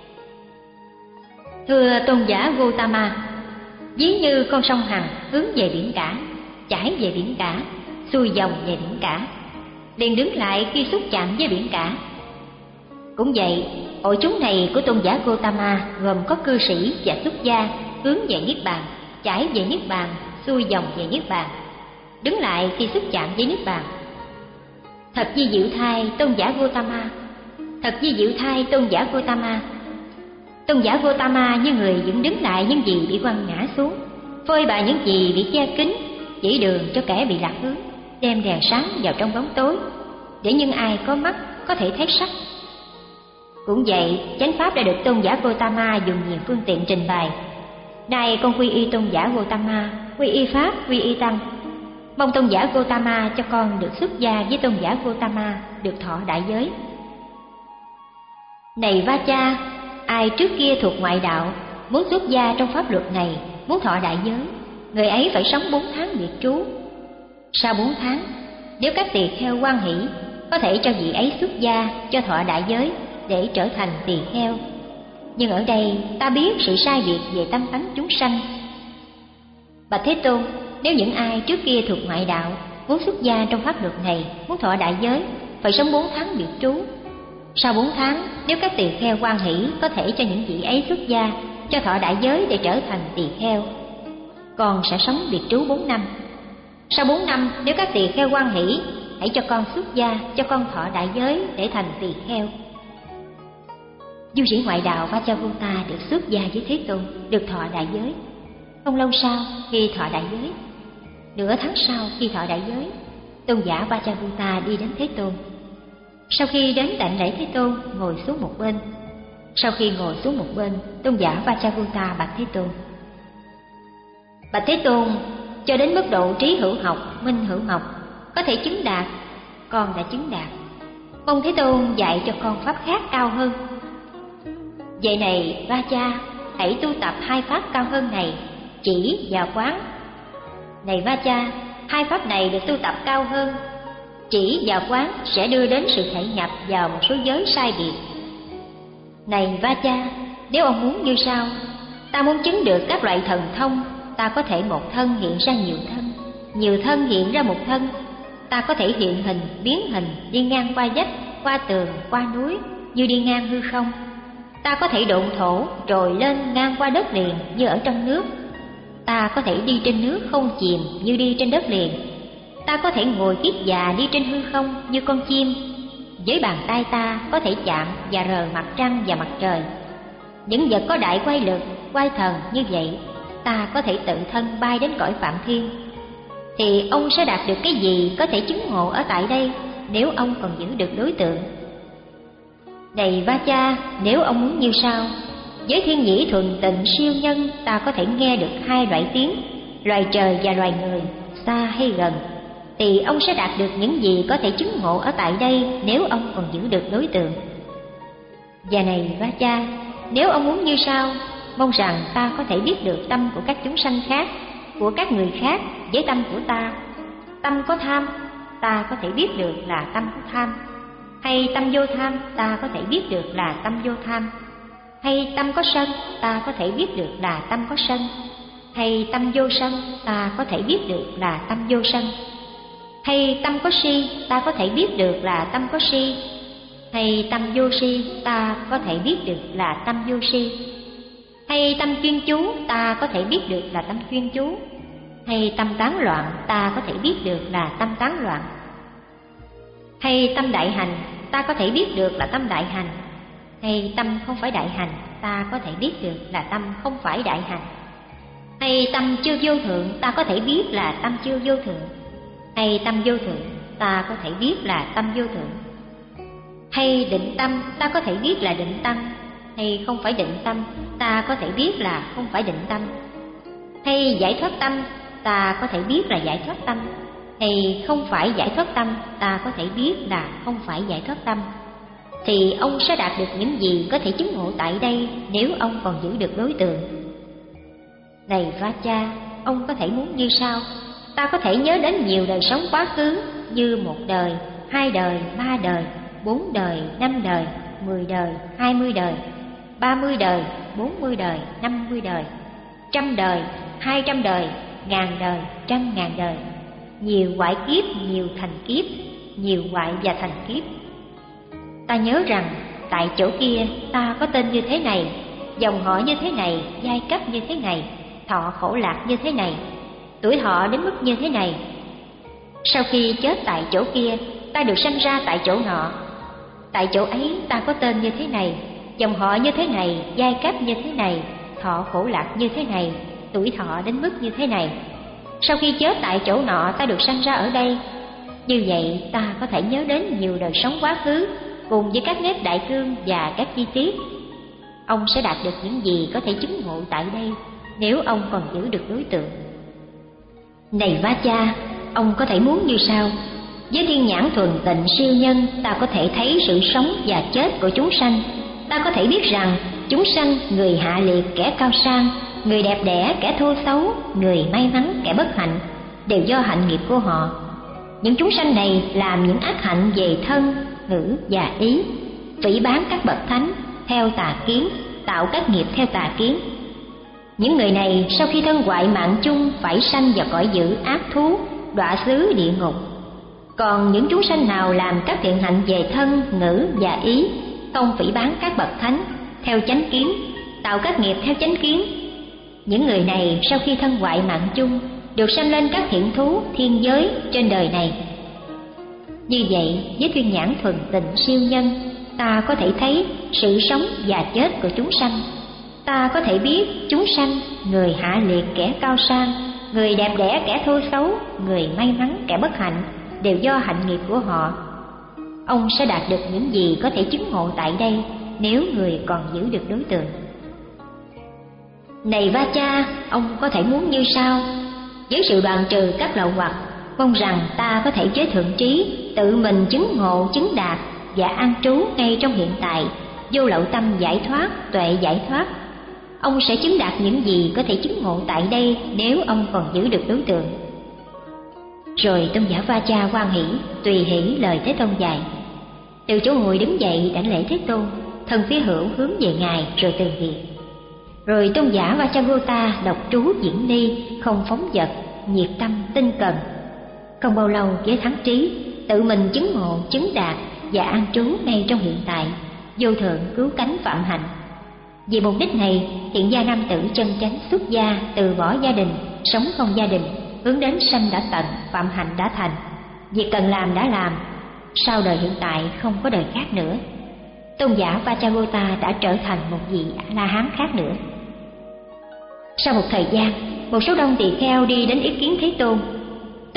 Thưa tôn giả Gotama, ví như con sông Hằng hướng về biển cả, chảy về biển cả, xuôi dòng về biển cả, liền đứng lại khi xúc chạm với biển cả. Cũng vậy, hội chúng này của tôn giả Gotama gồm có cư sĩ và xuất gia hướng về niết bàn, chảy về niết bàn, xuôi dòng về niết bàn, đứng lại khi xúc chạm với niết bàn. Thật di diệu thay tôn giả Gotama, thật di diệu thay tôn giả Gotama. Tôn giả Gotama như người dựng đứng lại những gì bị quăng ngã xuống, phơi bày những gì bị che kín, chỉ đường cho kẻ bị lạc hướng, đem đèn sáng vào trong bóng tối, để những ai có mắt có thể thấy sắc. Cũng vậy, chánh pháp đã được tôn giả Gotama dùng nhiều phương tiện trình bày. Nay con quy y tôn giả Gotama, quy y pháp, quy y tăng. Mong tôn giả Gotama cho con được xuất gia với tôn giả Gotama, được thọ đại giới. Này Vacha, ai trước kia thuộc ngoại đạo, muốn xuất gia trong pháp luật này, muốn thọ đại giới, người ấy phải sống bốn tháng biệt trú. Sau bốn tháng, nếu các tỳ kheo hoan hỷ, có thể cho vị ấy xuất gia cho thọ đại giới để trở thành tỳ kheo. Nhưng ở đây ta biết sự sai biệt về tâm tánh chúng sanh. Bạch Thế Tôn, nếu những ai trước kia thuộc ngoại đạo muốn xuất gia trong pháp luật này, muốn thọ đại giới, phải sống bốn tháng biệt trú. Sau bốn tháng, nếu các tỳ kheo hoan hỷ, có thể cho những vị ấy xuất gia cho thọ đại giới để trở thành tỳ kheo. Con sẽ sống biệt trú bốn năm. Sau bốn năm, nếu các tỳ kheo hoan hỷ, hãy cho con xuất gia, cho con thọ đại giới để thành tỳ kheo. Du sĩ ngoại đạo Vajravuta được xuất gia với Thế Tôn, được thọ đại giới. Không lâu sau khi thọ đại giới, nửa tháng sau khi thọ đại giới, tôn giả Vajravuta đi đến Thế Tôn. Sau khi đến đảnh lễ Thế Tôn, ngồi xuống một bên. Sau khi ngồi xuống một bên, tôn giả Vajravuta bạch Thế Tôn: Bạch Thế Tôn, cho đến mức độ trí hữu học, minh hữu học, có thể chứng đạt, con đã chứng đạt. Mong Thế Tôn dạy cho con pháp khác cao hơn. Vậy này Vacha, hãy tu tập hai pháp cao hơn này, chỉ và quán. Này Vacha, hai pháp này được tu tập cao hơn, chỉ và quán sẽ đưa đến sự thể nhập vào một số giới sai biệt. Này Vacha, nếu ông muốn như sau: ta muốn chứng được các loại thần thông, ta có thể một thân hiện ra nhiều thân, nhiều thân hiện ra một thân. Ta có thể hiện hình, biến hình, đi ngang qua vách, qua tường, qua núi, như đi ngang hư không. Ta có thể độn thổ, trồi lên ngang qua đất liền như ở trong nước. Ta có thể đi trên nước không chìm như đi trên đất liền. Ta có thể ngồi kiết già đi trên hư không như con chim. Với bàn tay ta có thể chạm và rờ mặt trăng và mặt trời. Những vật có đại quay lực, quay thần như vậy, ta có thể tự thân bay đến cõi Phạm Thiên. thì ông sẽ đạt được cái gì có thể chứng ngộ ở tại đây nếu ông còn giữ được đối tượng? Này Vacha, nếu ông muốn như sau: với thiên nhĩ thuần tịnh siêu nhân, ta có thể nghe được hai loại tiếng, loài trời và loài người, xa hay gần, thì ông sẽ đạt được những gì có thể chứng ngộ ở tại đây nếu ông còn giữ được đối tượng. Và này Vacha, nếu ông muốn như sau: mong rằng ta có thể biết được tâm của các chúng sanh khác, của các người khác với tâm của ta. Tâm có tham, ta có thể biết được là tâm có tham. Hay tâm vô tham, ta có thể biết được là tâm vô tham. Hay tâm có sân, ta có thể biết được là tâm có sân. Hay tâm vô sân, ta có thể biết được là tâm vô sân. Hay tâm có si, ta có thể biết được là tâm có si. Hay tâm vô si, ta có thể biết được là tâm vô si. Hay tâm chuyên chú, ta có thể biết được là tâm chuyên chú. Hay tâm tán loạn, ta có thể biết được là tâm tán loạn. Hay tâm đại hành, ta có thể biết được là tâm đại hành. Hay tâm không phải đại hành, ta có thể biết được là tâm không phải đại hành. Hay tâm chưa vô thượng, ta có thể biết là tâm chưa vô thượng. Hay tâm vô thượng, ta có thể biết là tâm vô thượng. Hay định tâm, ta có thể biết là định tâm. Hay không phải định tâm, ta có thể biết là không phải định tâm. Hay giải thoát tâm, ta có thể biết là giải thoát tâm. Hay không phải giải thoát tâm, ta có thể biết là không phải giải thoát tâm. Thì ông sẽ đạt được những gì có thể chứng ngộ tại đây nếu ông còn giữ được đối tượng. Này Vacha, ông có thể muốn như sau: ta có thể nhớ đến nhiều đời sống quá khứ, như một đời, hai đời, ba đời, bốn đời, năm đời, mười đời, hai mươi đời, ba mươi đời, bốn mươi đời, năm mươi đời, trăm đời, hai trăm đời, ngàn đời, trăm ngàn đời, nhiều hoại kiếp, nhiều thành kiếp, nhiều hoại và thành kiếp. Ta nhớ rằng tại chỗ kia ta có tên như thế này, dòng họ như thế này, giai cấp như thế này, thọ khổ lạc như thế này, tuổi họ đến mức như thế này. Sau khi chết tại chỗ kia, ta được sanh ra tại chỗ nọ. Tại chỗ ấy ta có tên như thế này, dòng họ như thế này, giai cấp như thế này, thọ khổ lạc như thế này, tuổi thọ đến mức như thế này. Sau khi chết tại chỗ nọ, ta được sanh ra ở đây. Như vậy ta có thể nhớ đến nhiều đời sống quá khứ, cùng với các nét đại cương và các chi tiết. Ông sẽ đạt được những gì có thể chứng ngộ tại đây nếu ông còn giữ được đối tượng. Này Vacha, ông có thể muốn như sau: với thiên nhãn thuần tịnh siêu nhân, ta có thể thấy sự sống và chết của chúng sanh. Ta có thể biết rằng chúng sanh, người hạ liệt, kẻ cao sang, người đẹp đẽ, kẻ thô xấu, người may mắn, kẻ bất hạnh, đều do hạnh nghiệp của họ. Những chúng sanh này làm những ác hạnh về thân, ngữ và ý, phỉ báng các bậc thánh theo tà kiến, tạo các nghiệp theo tà kiến. Những người này sau khi thân hoại mạng chung phải sanh vào cõi dữ ác thú, đọa xứ địa ngục. Còn những chúng sanh nào làm các thiện hạnh về thân, ngữ và ý, không phỉ báng các bậc thánh theo chánh kiến, tạo các nghiệp theo chánh kiến, những người này sau khi thân hoại mạng chung được sanh lên các thiện thú, thiên giới trên đời này. Như vậy, với thiên nhãn thuần tịnh siêu nhân, ta có thể thấy sự sống và chết của chúng sanh. Ta có thể biết chúng sanh, người hạ liệt, kẻ cao sang, người đẹp đẽ, kẻ thô xấu, người may mắn, kẻ bất hạnh, đều do hạnh nghiệp của họ. Ông sẽ đạt được những gì có thể chứng ngộ tại đây nếu người còn giữ được đối tượng. Này Vacha, ông có thể muốn như sau: với sự đoạn trừ các lậu hoặc, mong rằng ta có thể với thượng trí tự mình chứng ngộ, chứng đạt và an trú ngay trong hiện tại, vô lậu tâm giải thoát, tuệ giải thoát. Ông sẽ chứng đạt những gì có thể chứng ngộ tại đây nếu ông còn giữ được đối tượng. Rồi tôn giả Vacha hoan hỷ, tùy hỷ lời Thế Tôn dạy. Từ chỗ ngồi đứng dậy đảnh lễ Thế Tôn, thân phía hữu hướng về ngài rồi từ biệt. Rồi tôn giả Vacchagotta đọc trú diễn ni, không phóng dật, nhiệt tâm tinh cần. Không bao lâu với thắng trí, tự mình chứng ngộ, chứng đạt và an trú ngay trong hiện tại, vô thượng cứu cánh phạm hạnh. Vì mục đích này, hiện gia nam tử chân chánh xuất gia, từ bỏ gia đình, sống không gia đình, hướng đến sanh đã tận, phạm hạnh đã thành. Việc cần làm đã làm, sau đời hiện tại không có đời khác nữa. Tôn giả Vacchagotta đã trở thành một vị A-la-hán khác nữa. Sau một thời gian, một số đông tỳ kheo đi đến ý kiến Thế Tôn.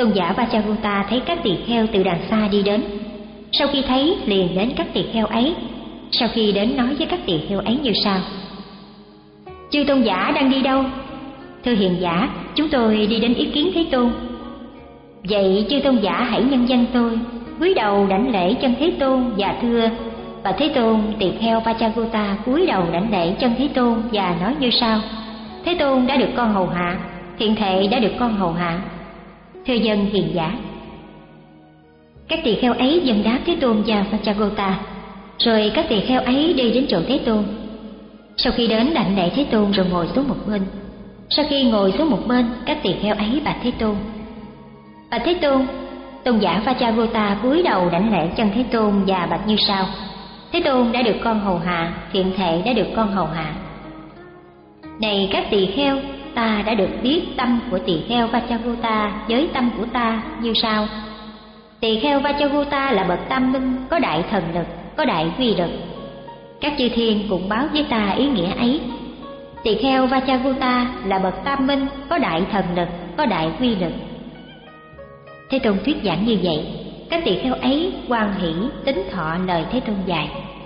Tôn giả Vajrakuta thấy các tỳ kheo từ đằng xa đi đến. Sau khi thấy liền đến các tỳ kheo ấy. Sau khi đến nói với các tỳ kheo ấy như sau: Chư tôn giả đang đi đâu? Thưa hiền giả, chúng tôi đi đến ý kiến Thế Tôn. Vậy chư tôn giả hãy nhân danh tôi, cúi đầu đảnh lễ chân Thế Tôn và thưa. Và Thế Tôn, tỳ kheo Vajrakuta cúi đầu đảnh lễ chân Thế Tôn và nói như sau: Thế Tôn đã được con hầu hạ, thiện thệ đã được con hầu hạ. Thưa dân hiền giả. Các tỳ kheo ấy dâng đáp Thế Tôn và Vajrakuta. Rồi các tỳ kheo ấy đi đến chỗ Thế Tôn. Sau khi đến đảnh lễ Thế Tôn rồi ngồi xuống một bên. Sau khi ngồi xuống một bên, các tỳ kheo ấy bạch Thế Tôn: Bạch Thế Tôn, tôn giả Vajrakuta cúi đầu đảnh lễ chân Thế Tôn và bạch như sau: Thế Tôn đã được con hầu hạ, thiện thệ đã được con hầu hạ. Này các tỳ kheo, ta đã được biết tâm của tỳ kheo Vajrakuta với tâm của ta như sau. Tỳ kheo Vajrakuta là bậc tam minh, có đại thần lực, có đại quy lực. Các chư thiên cũng báo với ta ý nghĩa ấy. Tỳ kheo Vajrakuta là bậc tam minh, có đại thần lực, có đại quy lực. Thế Tôn thuyết giảng như vậy, các tỳ kheo ấy hoan hỷ tín thọ lời Thế Tôn dạy.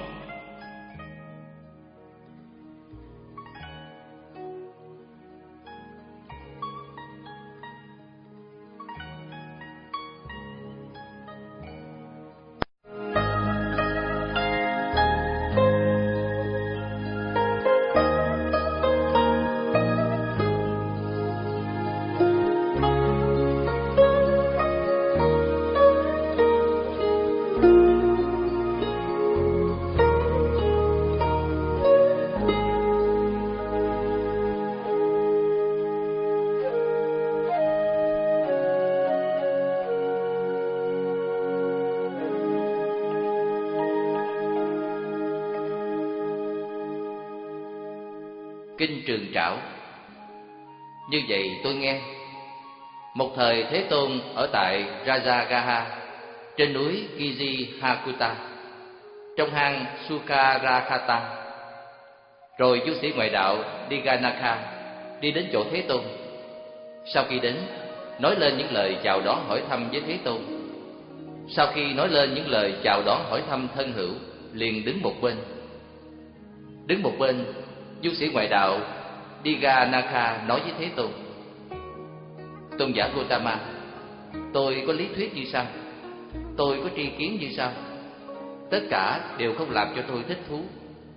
Kinh Trường Trảo. Như vậy tôi nghe, một thời Thế Tôn ở tại Rajagaha trên núi Kijihakuta trong hang Sukarakhata. Rồi du sĩ ngoại đạo Diganakha đi đến chỗ Thế Tôn. Sau khi đến, nói lên những lời chào đón hỏi thăm với Thế Tôn. Sau khi nói lên những lời chào đón hỏi thăm thân hữu, liền đứng một bên. Đứng một bên, du sĩ ngoại đạo Diganakha nói với Thế Tôn: Tôn giả Gotama, tôi có lý thuyết như sau, tôi có tri kiến như sau, tất cả đều không làm cho tôi thích thú.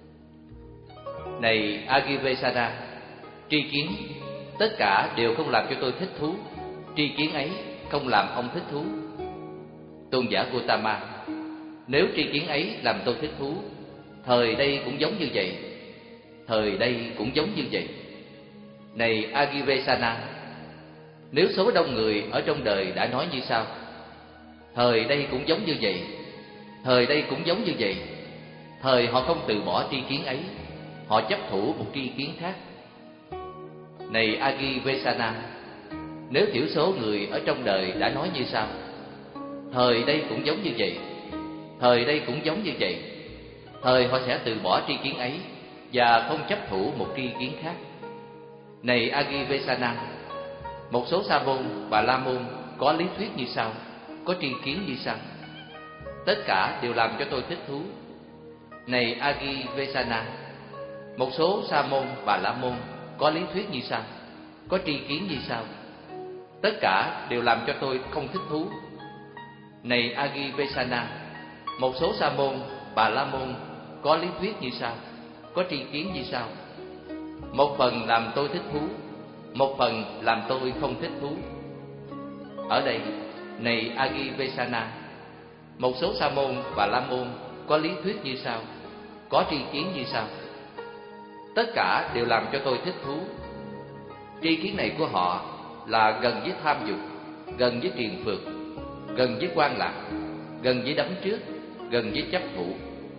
Này Agivesana, tri kiến tất cả đều không làm cho tôi thích thú, tri kiến ấy không làm ông thích thú. Tôn giả Gotama, nếu tri kiến ấy làm tôi thích thú, thời đây cũng giống như vậy, thời đây cũng giống như vậy. Này Agivesana, nếu số đông người ở trong đời đã nói như sau, thời đây cũng giống như vậy, thời đây cũng giống như vậy, thời họ không từ bỏ tri kiến ấy, họ chấp thủ một tri kiến khác. Này Agivesana, nếu thiểu số người ở trong đời đã nói như sau, thời đây cũng giống như vậy, thời đây cũng giống như vậy, thời họ sẽ từ bỏ tri kiến ấy và không chấp thủ một tri kiến khác. Này Agivesana, một số sa môn và la môn có lý thuyết như sau, có tri kiến như sau, tất cả đều làm cho tôi thích thú. Này Agivesana, một số sa môn và la môn có lý thuyết như sau, có tri kiến như sau, tất cả đều làm cho tôi không thích thú. Này Agivesana, một số sa môn và la môn có lý thuyết như sau, có tri kiến như sau, một phần làm tôi thích thú, một phần làm tôi không thích thú. Ở đây, này Agivesana, một số sa môn và la môn có lý thuyết như sau, có tri kiến như sau, tất cả đều làm cho tôi thích thú. Tri kiến này của họ là gần với tham dục, gần với triền phược, gần với quan lạc, gần với đắm trước, gần với chấp thủ.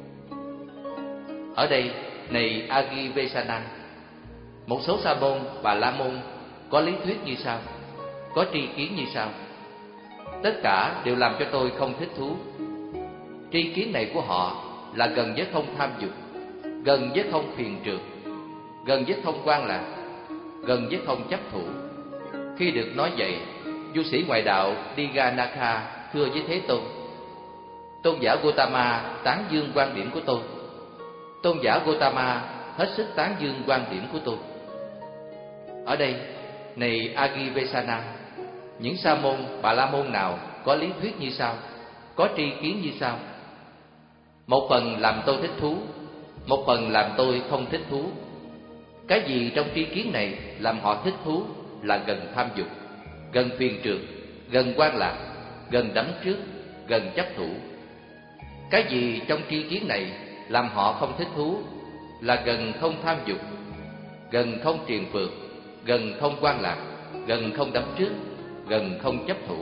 Ở đây, này Agivesana, một số sa môn và la môn có lý thuyết như sau, có tri kiến như sau, tất cả đều làm cho tôi không thích thú. Tri kiến này của họ là gần với không tham dục, gần với không phiền trượt, gần với không quan lạc, gần với không chấp thủ. Khi được nói vậy, du sĩ ngoại đạo Dighanakha thưa với Thế Tôn: Tôn giả Gotama tán dương quan điểm của tôi. Tôn giả Gotama hết sức tán dương quan điểm của tôi. Ở đây, này Agivesana, những sa môn Bà La Môn nào có lý thuyết như sau, có tri kiến như sau: một phần làm tôi thích thú, một phần làm tôi không thích thú. Cái gì trong tri kiến này làm họ thích thú là gần tham dục, gần phiền trượt, gần quan lạc, gần đắm trước, gần chấp thủ. Cái gì trong tri kiến này làm họ không thích thú là gần không tham dục, gần không triền phượt, gần không quan lạc, gần không đắm trước, gần không chấp thủ.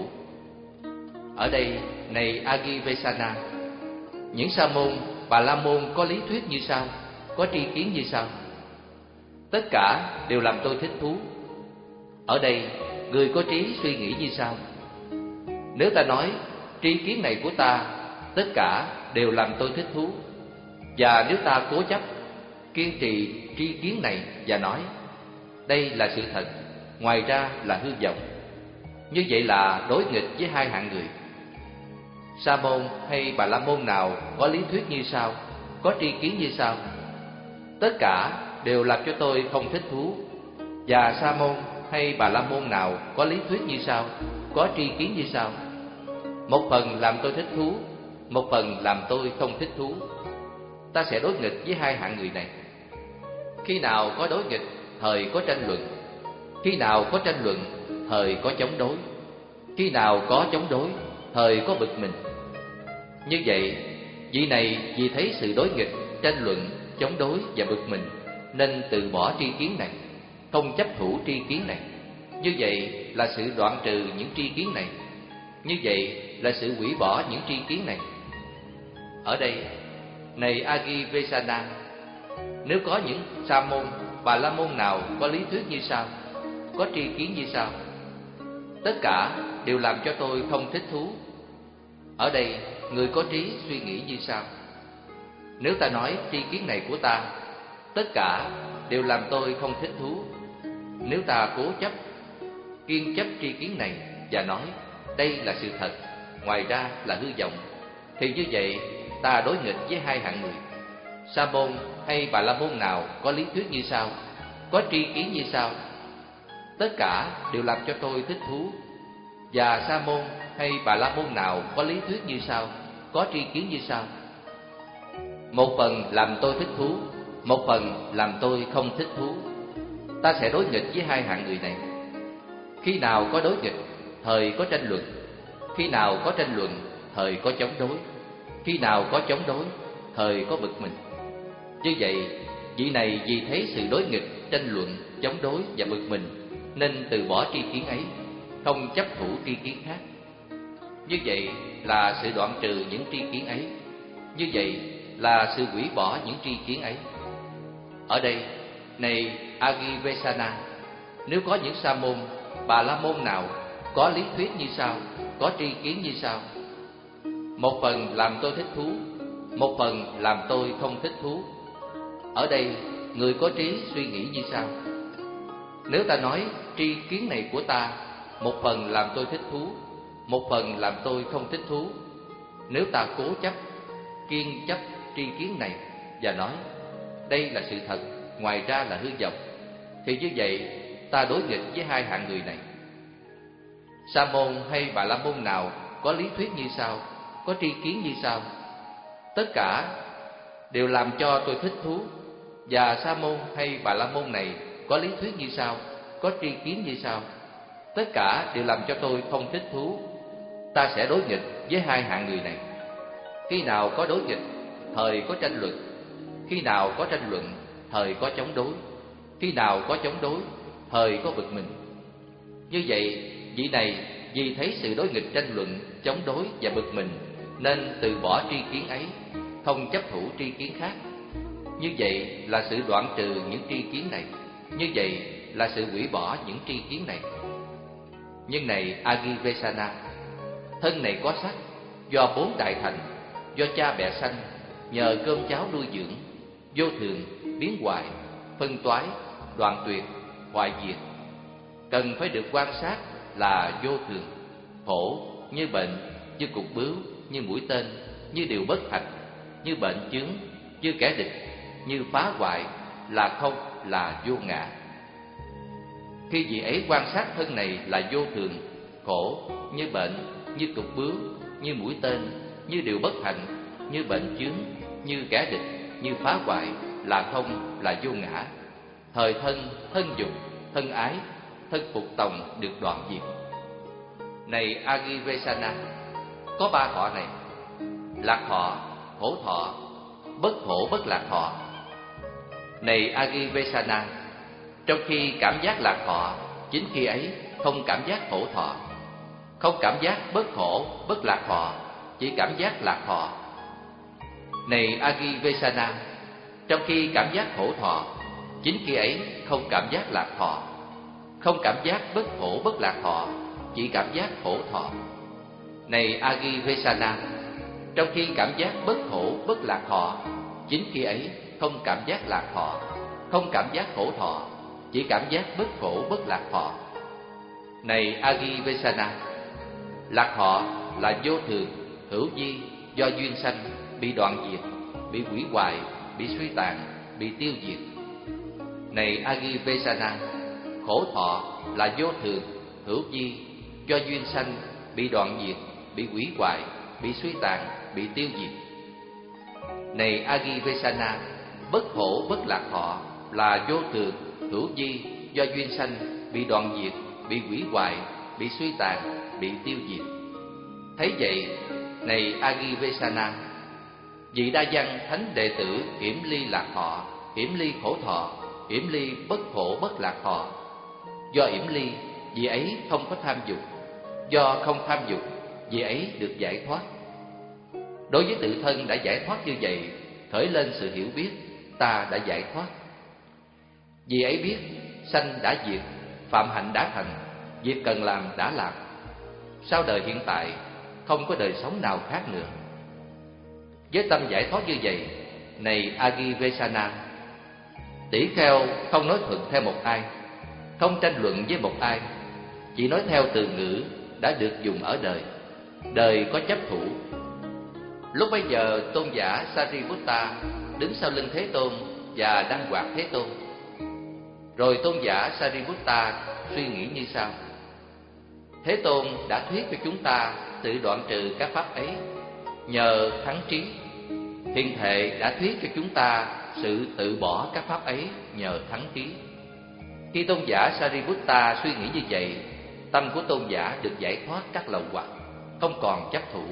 Ở đây, này Agivesana, những sa môn Bà La Môn có lý thuyết như sau, có tri kiến như sau: tất cả đều làm tôi thích thú. Ở đây, người có trí suy nghĩ như sau: nếu ta nói tri kiến này của ta, tất cả đều làm tôi thích thú, và nếu ta cố chấp kiên trì tri kiến này và nói đây là sự thật, ngoài ra là hư vọng, như vậy là đối nghịch với hai hạng người. Sa môn hay Bà La Môn nào có lý thuyết như sau, có tri kiến như sau: tất cả đều làm cho tôi không thích thú, và sa môn hay Bà La Môn nào có lý thuyết như sau, có tri kiến như sau: một phần làm tôi thích thú, một phần làm tôi không thích thú. Ta sẽ đối nghịch với hai hạng người này. Khi nào có đối nghịch, thời có tranh luận. Khi nào có tranh luận, thời có chống đối. Khi nào có chống đối, thời có bực mình. Như vậy, vị này vì thấy sự đối nghịch, tranh luận, chống đối và bực mình, nên từ bỏ tri kiến này, không chấp thủ tri kiến này. Như vậy là sự đoạn trừ những tri kiến này. Như vậy là sự hủy bỏ những tri kiến này. Ở đây, này Agivesana, nếu có những sa môn Bà La Môn nào có lý thuyết như sau, có tri kiến như sau: tất cả đều làm cho tôi không thích thú. Ở đây, người có trí suy nghĩ như sau: nếu ta nói tri kiến này của ta, tất cả đều làm tôi không thích thú. Nếu ta cố chấp kiên chấp tri kiến này và nói đây là sự thật, ngoài ra là hư vọng, thì như vậy ta đối nghịch với hai hạng người. Sa môn hay Bà La Môn nào có lý thuyết như sau, có tri kiến như sau: tất cả đều làm cho tôi thích thú. Và sa môn hay Bà La Môn nào có lý thuyết như sau, có tri kiến như sau: một phần làm tôi thích thú, một phần làm tôi không thích thú. Ta sẽ đối nghịch với hai hạng người này. Khi nào có đối nghịch, thời có tranh luận. Khi nào có tranh luận, thời có chống đối. Khi nào có chống đối, thời có bực mình. Như vậy, vị này vì thấy sự đối nghịch, tranh luận, chống đối và bực mình, nên từ bỏ tri kiến ấy, không chấp thủ tri kiến khác. Như vậy là sự đoạn trừ những tri kiến ấy. Như vậy là sự hủy bỏ những tri kiến ấy. Ở đây, này Agivesana, nếu có những sa môn Bà La Môn nào có lý thuyết như sau, có tri kiến như sau: một phần làm tôi thích thú, một phần làm tôi không thích thú. Ở đây, người có trí suy nghĩ như sau: nếu ta nói tri kiến này của ta, một phần làm tôi thích thú, một phần làm tôi không thích thú. Nếu ta cố chấp kiên chấp tri kiến này và nói đây là sự thật, ngoài ra là hư vọng, thì như vậy ta đối nghịch với hai hạng người này. Sa môn hay Bà La Môn nào có lý thuyết như sau, có tri kiến như sau: tất cả đều làm cho tôi thích thú. Và sa môn hay Bà La Môn này có lý thuyết như sau, có tri kiến như sau: tất cả đều làm cho tôi không thích thú. Ta sẽ đối nghịch với hai hạng người này. Khi nào có đối nghịch, thời có tranh luận. Khi nào có tranh luận, thời có chống đối. Khi nào có chống đối, thời có bực mình. Như vậy, vị này vì thấy sự đối nghịch, tranh luận, chống đối và bực mình, nên từ bỏ tri kiến ấy, không chấp thủ tri kiến khác. Như vậy là sự đoạn trừ những tri kiến này. Như vậy là sự hủy bỏ những tri kiến này. Nhưng này Agivesana, thân này có sắc, do bốn đại thành, do cha mẹ sanh, nhờ cơm cháo nuôi dưỡng, vô thường, biến hoại, phân toái, đoạn tuyệt, hoại diệt, cần phải được quan sát là vô thường, khổ như bệnh, như cục bướu, như mũi tên, như điều bất hạnh, như bệnh chướng, như kẻ địch, như phá hoại, là không, là vô ngã. Khi vị ấy quan sát thân này là vô thường, khổ, như bệnh, như cục bướu, như mũi tên, như điều bất hạnh, như bệnh chướng, như kẻ địch, như phá hoại, là không, là vô ngã, thời thân, thân dục, thân ái, thân phục tòng được đoạn diệt. Này Agivesana, có ba thọ này: lạc thọ, khổ thọ, bất khổ bất lạc thọ. Này Agivesana, trong khi cảm giác lạc thọ, chính khi ấy không cảm giác khổ thọ, không cảm giác bất khổ bất lạc thọ, chỉ cảm giác lạc thọ. Này Agivesana, trong khi cảm giác khổ thọ, chính khi ấy không cảm giác lạc thọ, không cảm giác bất khổ bất lạc thọ, chỉ cảm giác khổ thọ. Này Agivesana, trong khi cảm giác bất khổ bất lạc thọ, chính khi ấy không cảm giác lạc thọ, không cảm giác khổ thọ, chỉ cảm giác bất khổ bất lạc thọ. Này Agivesana, lạc thọ là vô thường, hữu vi, do duyên sanh, bị đoạn diệt, bị hủy hoại, bị suy tàn, bị tiêu diệt. Này Agivesana, khổ thọ là vô thường, hữu vi, do duyên sanh, bị đoạn diệt, bị hủy hoại, bị suy tàn, bị tiêu diệt. Này Agivesana, bất khổ bất lạc thọ là vô thường, hữu vi, do duyên sanh, bị đoạn diệt, bị hủy hoại, bị suy tàn, bị tiêu diệt. Thấy vậy, này Agivesana, vị đa văn thánh đệ tử hiểm ly lạc thọ, hiểm ly khổ thọ, hiểm ly bất khổ bất lạc thọ. Do hiểm ly, vị ấy không có tham dục; do không tham dục, vị ấy được giải thoát. Đối với tự thân đã giải thoát như vậy, khởi lên sự hiểu biết ta đã giải thoát. Vì ấy biết sanh đã diệt, phạm hạnh đã thành, việc cần làm đã làm. Sau đời hiện tại không có đời sống nào khác nữa. Với tâm giải thoát như vậy, này Agivesana, tỷ kheo không nói thuận theo một ai, không tranh luận với một ai, chỉ nói theo từ ngữ đã được dùng ở đời. Đời có chấp thủ. Lúc bấy giờ tôn giả Sariputta đứng sau lưng Thế Tôn và đang quạt Thế Tôn. Rồi tôn giả Sariputta suy nghĩ như sau: Thế Tôn đã thuyết cho chúng ta tự đoạn trừ các pháp ấy nhờ thắng trí. Thiên Thệ đã thuyết cho chúng ta sự tự bỏ các pháp ấy nhờ thắng trí. Khi tôn giả Sariputta suy nghĩ như vậy, tâm của tôn giả được giải thoát các lậu hoặc, không còn chấp thủ.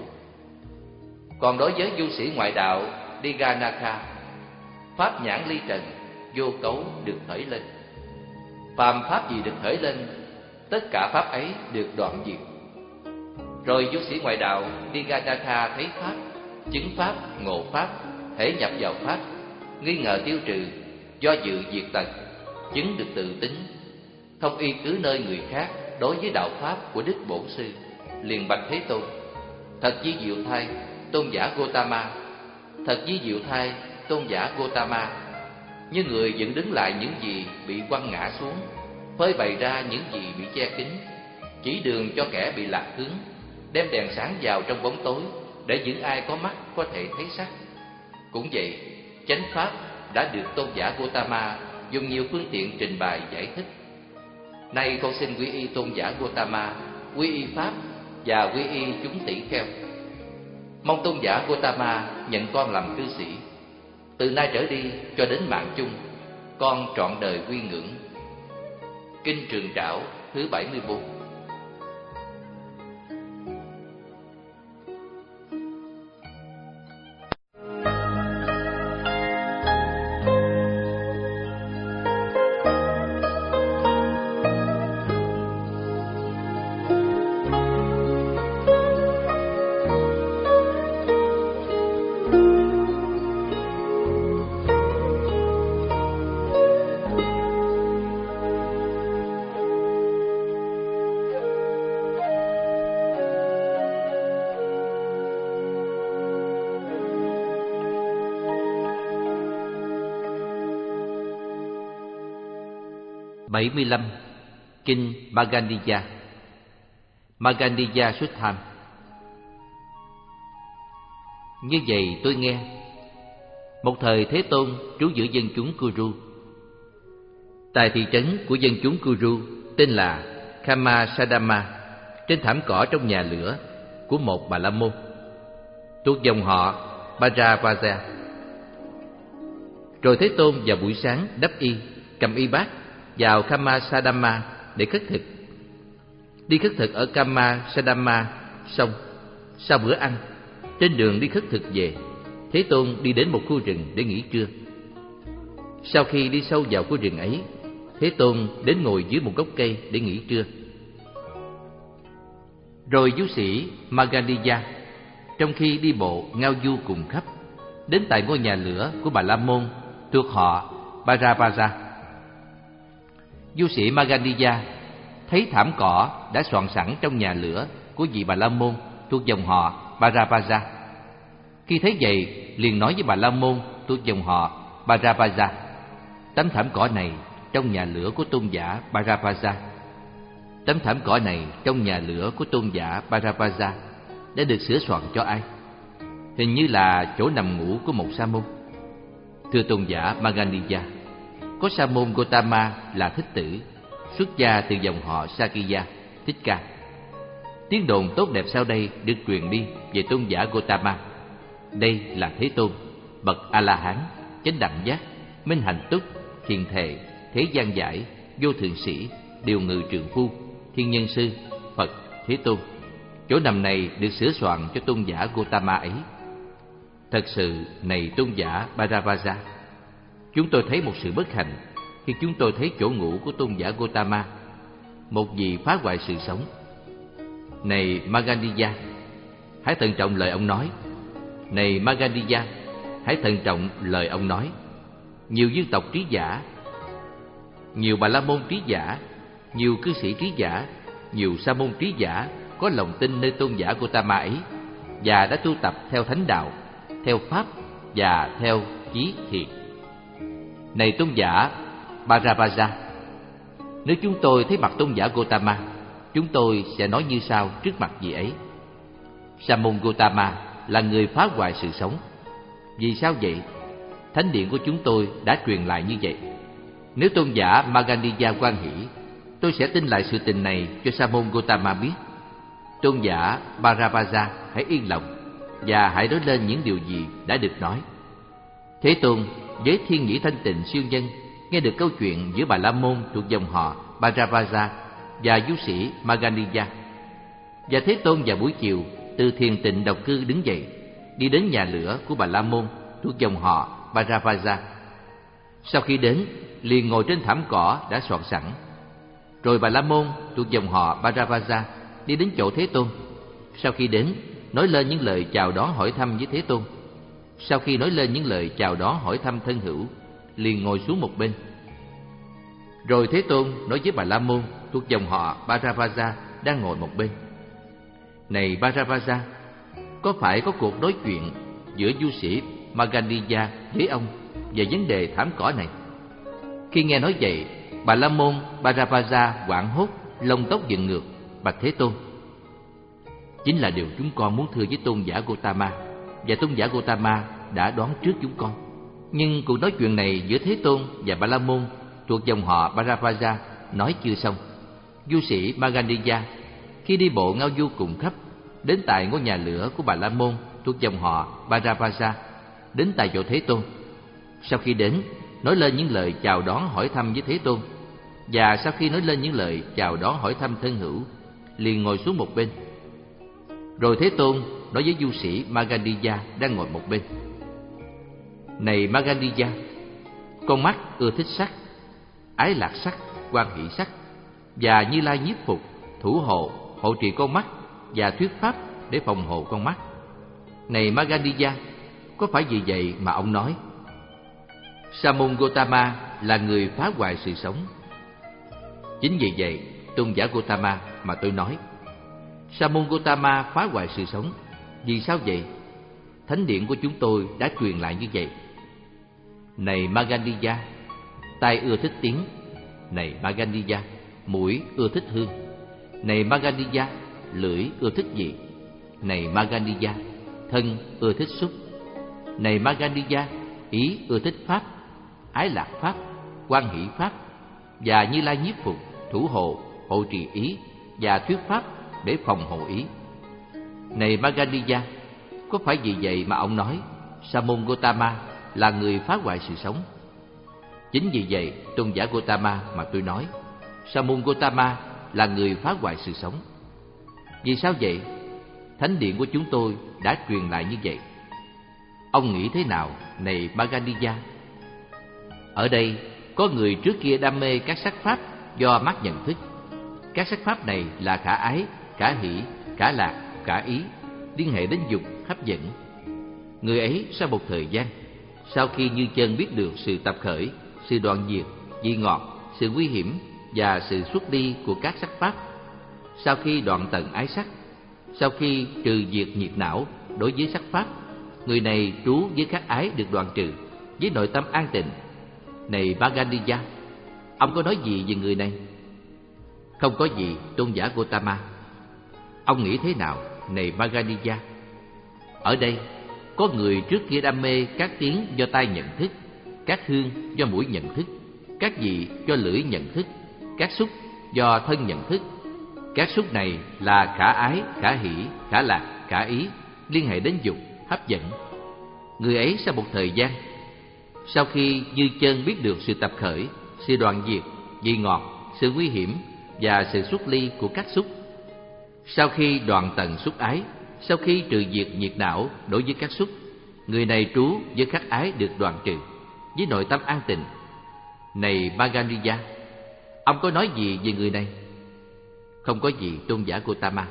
Còn đối với du sĩ ngoại đạo Diganaka, pháp nhãn ly trần, vô cấu được khởi lên. Phàm pháp gì được khởi lên, tất cả pháp ấy được đoạn diệt. Rồi du sĩ ngoại đạo Diganaka thấy pháp, chứng pháp, ngộ pháp, thể nhập vào pháp, nghi ngờ tiêu trừ, do dự diệt tận, chứng được tự tính, không y cứ nơi người khác đối với đạo pháp của Đức Bổn Sư, liền bạch Thế Tôn: Thật di diệu thay, tôn giả Gotama! Thật di diệu thay, tôn giả Gotama! Như người dựng đứng lại những gì bị quăng ngã xuống, phơi bày ra những gì bị che kín, chỉ đường cho kẻ bị lạc hướng, đem đèn sáng vào trong bóng tối, để những ai có mắt có thể thấy sắc. Cũng vậy, chánh pháp đã được tôn giả Gotama dùng nhiều phương tiện trình bày giải thích. Nay con xin quy y tôn giả Gotama, quy y pháp và quy y chúng tỷ kheo. Mong tôn giả Gotama nhận con làm cư sĩ. Từ nay trở đi cho đến mạng chung, con trọn đời quy ngưỡng. Kinh Trường Trảo thứ bảy mươi bốn. bảy mươi lăm. Kinh Bhagavad Gita. Magandiya Suttam. Như vậy tôi nghe, một thời Thế Tôn trú giữa dân chúng Kuru. Tại thị trấn của dân chúng Kuru tên là Kamasadama, trên thảm cỏ trong nhà lửa của một Bà La Môn thuộc dòng họ Bharavaja. Rồi Thế Tôn vào buổi sáng đắp y, cầm y bát vào Kamasadama để khất thực. Đi khất thực ở Kamasadama xong, sau bữa ăn, trên đường đi khất thực về, Thế Tôn đi đến một khu rừng để nghỉ trưa. Sau khi đi sâu vào khu rừng ấy, Thế Tôn đến ngồi dưới một gốc cây để nghỉ trưa. Rồi du sĩ Magandiya, trong khi đi bộ ngao du cùng khắp, đến tại ngôi nhà lửa của Bà La Môn thuộc họ Bharavaja. Du sĩ Magandiya thấy thảm cỏ đã soạn sẵn trong nhà lửa của vị Bà La Môn thuộc dòng họ Bharavaja. Khi thấy vậy, liền nói với Bà La Môn thuộc dòng họ Bharavaja: tấm thảm cỏ này trong nhà lửa của tôn giả Bharavaja. Tấm thảm cỏ này trong nhà lửa của tôn giả Bharavaja đã được sửa soạn cho ai? Hình như là chỗ nằm ngủ của một sa môn. Thưa tôn giả Magandiya, có sa môn Gotama là thích tử, xuất gia từ dòng họ Sakya, Thích Ca. Tiếng đồn tốt đẹp sau đây được truyền đi về tôn giả Gotama. Đây là Thế Tôn, bậc A-la-hán, chánh đẳng giác, minh hạnh túc, thiền thệ, thế gian giải, vô thượng sĩ, điều ngự trượng phu, thiên nhân sư, Phật, Thế Tôn. Chỗ nằm này được sửa soạn cho tôn giả Gotama ấy. Thật sự, này tôn giả Bharavaja, chúng tôi thấy một sự bất hạnh khi chúng tôi thấy chỗ ngủ của tôn giả Gotama, một vị phá hoại sự sống. Này Magandiya, hãy thận trọng lời ông nói. Này Magandiya, hãy thận trọng lời ông nói. Nhiều dân tộc trí giả, nhiều Bà La Môn trí giả, nhiều cư sĩ trí giả, nhiều sa môn trí giả có lòng tin nơi tôn giả Gotama ấy và đã tu tập theo thánh đạo, theo pháp và theo chí thiện. Này tôn giả Bharavaja, nếu chúng tôi thấy mặt tôn giả Gotama, chúng tôi sẽ nói như sau trước mặt vị ấy: sa môn Gotama là người phá hoại sự sống. Vì sao vậy? Thánh điện của chúng tôi đã truyền lại như vậy. Nếu tôn giả Magandiya hoan hỷ, tôi sẽ tin lại sự tình này cho sa môn Gotama biết. Tôn giả Bharavaja, hãy yên lòng và hãy nói lên những điều gì đã được nói. Thế Tôn với thiên nhĩ thanh tịnh siêu nhân nghe được câu chuyện giữa Bà La Môn thuộc dòng họ Bharavaja và du sĩ Magandiya. Và Thế Tôn vào buổi chiều từ thiền tịnh độc cư đứng dậy, đi đến nhà lửa của Bà La Môn thuộc dòng họ Bharavaja. Sau khi đến, liền ngồi trên thảm cỏ đã soạn sẵn. Rồi Bà La Môn thuộc dòng họ Bharavaja đi đến chỗ Thế Tôn. Sau khi đến, nói lên những lời chào đón hỏi thăm với Thế Tôn. Sau khi nói lên những lời chào đón hỏi thăm thân hữu, liền ngồi xuống một bên. Rồi Thế Tôn nói với Bà La Môn thuộc dòng họ Bharavaja đang ngồi một bên: Này Bharavaja, có phải có cuộc nói chuyện giữa du sĩ Magandiya với ông về vấn đề thảm cỏ này? Khi nghe nói vậy, Bà La Môn Bharavaja hoảng hốt, lông tóc dựng ngược, bạch Thế Tôn: Chính là điều chúng con muốn thưa với tôn giả Gotama, và tôn giả Gotama đã đoán trước chúng con. Nhưng cuộc nói chuyện này giữa Thế Tôn và Bà La Môn thuộc dòng họ Bharavaja nói chưa xong. Du sĩ Magandiya khi đi bộ ngao du cùng khắp, đến tại ngôi nhà lửa của Bà La Môn thuộc dòng họ Bharavaja, đến tại chỗ Thế Tôn. Sau khi đến, nói lên những lời chào đón hỏi thăm với Thế Tôn, và sau khi nói lên những lời chào đón hỏi thăm thân hữu, liền ngồi xuống một bên. Rồi Thế Tôn nói với du sĩ Magandiya đang ngồi một bên: Này Magandiya, con mắt ưa thích sắc, ái lạc sắc, quan hỷ sắc, và Như Lai nhiếp phục, thủ hộ, hộ trì con mắt và thuyết pháp để phòng hộ con mắt. Này Magandiya, có phải vì vậy mà ông nói sa môn Gotama là người phá hoại sự sống? Chính vì vậy, tôn giả Gotama mà tôi nói sa môn Gotama phá hoại sự sống. Vì sao vậy? Thánh điện của chúng tôi đã truyền lại như vậy. Này Magandiya, tai ưa thích tiếng. Này Magandiya, mũi ưa thích hương. Này Magandiya, lưỡi ưa thích gì? Này Magandiya, thân ưa thích xúc. Này Magandiya, ý ưa thích pháp, ái lạc pháp, quan hỷ pháp, và Như Lai nhiếp phục, thủ hộ, hộ trì ý và thuyết pháp để phòng hộ ý. Này Magandiya, có phải vì vậy mà ông nói Sa môn Gotama là người phá hoại sự sống? Chính vì vậy, tôn giả Gotama mà tôi nói Sa môn Gotama là người phá hoại sự sống. Vì sao vậy? Thánh điện của chúng tôi đã truyền lại như vậy. Ông nghĩ thế nào, này Magandiya? Ở đây có người trước kia đam mê các sắc pháp do mắt nhận thức. Các sắc pháp này là khả ái, khả hỷ, khả lạc, khả ý, liên hệ đến dục, hấp dẫn. Người ấy sau một thời gian, sau khi như chân biết được sự tập khởi, sự đoạn diệt, vị ngọt, sự nguy hiểm và sự xuất đi của các sắc pháp, sau khi đoạn tận ái sắc, sau khi trừ diệt nhiệt não đối với sắc pháp, người này trú với khắc ái được đoạn trừ, với nội tâm an tịnh. Này Magandiya, ông có nói gì về người này? Không có gì, tôn giả Gotama. Ông nghĩ thế nào, này Magandiya? Ở đây có người trước kia đam mê các tiếng do tai nhận thức, các hương do mũi nhận thức, các vị do lưỡi nhận thức, các xúc do thân nhận thức. Các xúc này là khả ái, khả hỷ, khả lạc, khả ý, liên hệ đến dục, hấp dẫn. Người ấy sau một thời gian, sau khi như chân biết được sự tập khởi, sự đoạn diệt, vị ngọt, sự nguy hiểm và sự xuất ly của các xúc, sau khi đoạn tận xúc ái, sau khi trừ diệt nhiệt não đối với các xúc, người này trú với khắc ái được đoạn trừ, với nội tâm an tịnh. Này Magandiya, ông có nói gì về người này? Không có gì, tôn giả Gotama.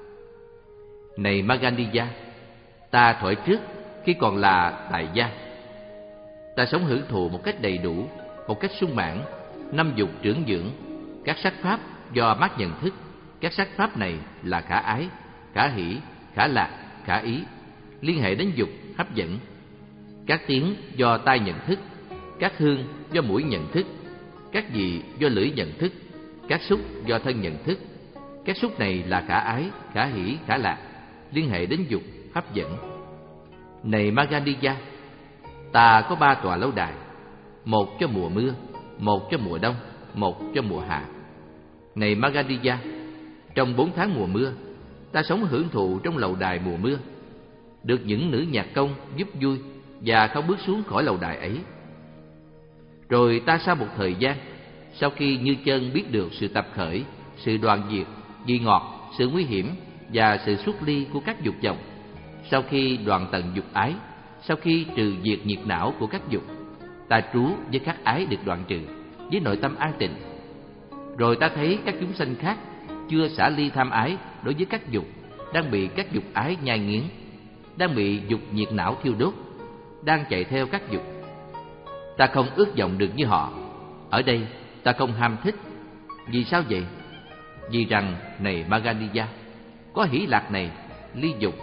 Này Magandiya, ta thuở trước khi còn là tại gia, ta sống hưởng thụ một cách đầy đủ, một cách sung mãn, năm dục trưởng dưỡng, các sắc pháp do mắt nhận thức. Các sắc pháp này là khả ái, khả hỷ, khả lạc, khả ý, liên hệ đến dục, hấp dẫn. Các tiếng do tai nhận thức, các hương do mũi nhận thức, các vị do lưỡi nhận thức, các xúc do thân nhận thức. Các xúc này là khả ái, khả hỷ, khả lạc, liên hệ đến dục, hấp dẫn. Này Magandiya, ta có ba tòa lâu đài, một cho mùa mưa, một cho mùa đông, một cho mùa hạ. Này Magandiya, trong bốn tháng mùa mưa, ta sống hưởng thụ trong lầu đài mùa mưa, được những nữ nhạc công giúp vui và không bước xuống khỏi lầu đài ấy. Rồi ta sau một thời gian, sau khi như chân biết được sự tập khởi, sự đoạn diệt, vị ngọt, sự nguy hiểm và sự xuất ly của các dục vọng, sau khi đoạn tận dục ái, sau khi trừ diệt nhiệt não của các dục, ta trú với các ái được đoạn trừ, với nội tâm an tịnh. Rồi ta thấy các chúng sanh khác chưa xả ly tham ái đối với các dục, đang bị các dục ái nhai nghiến, đang bị dục nhiệt não thiêu đốt, đang chạy theo các dục. Ta không ước vọng được như họ. Ở đây ta không ham thích. Vì sao vậy? Vì rằng, này Magandiya, có hỷ lạc này, ly dục,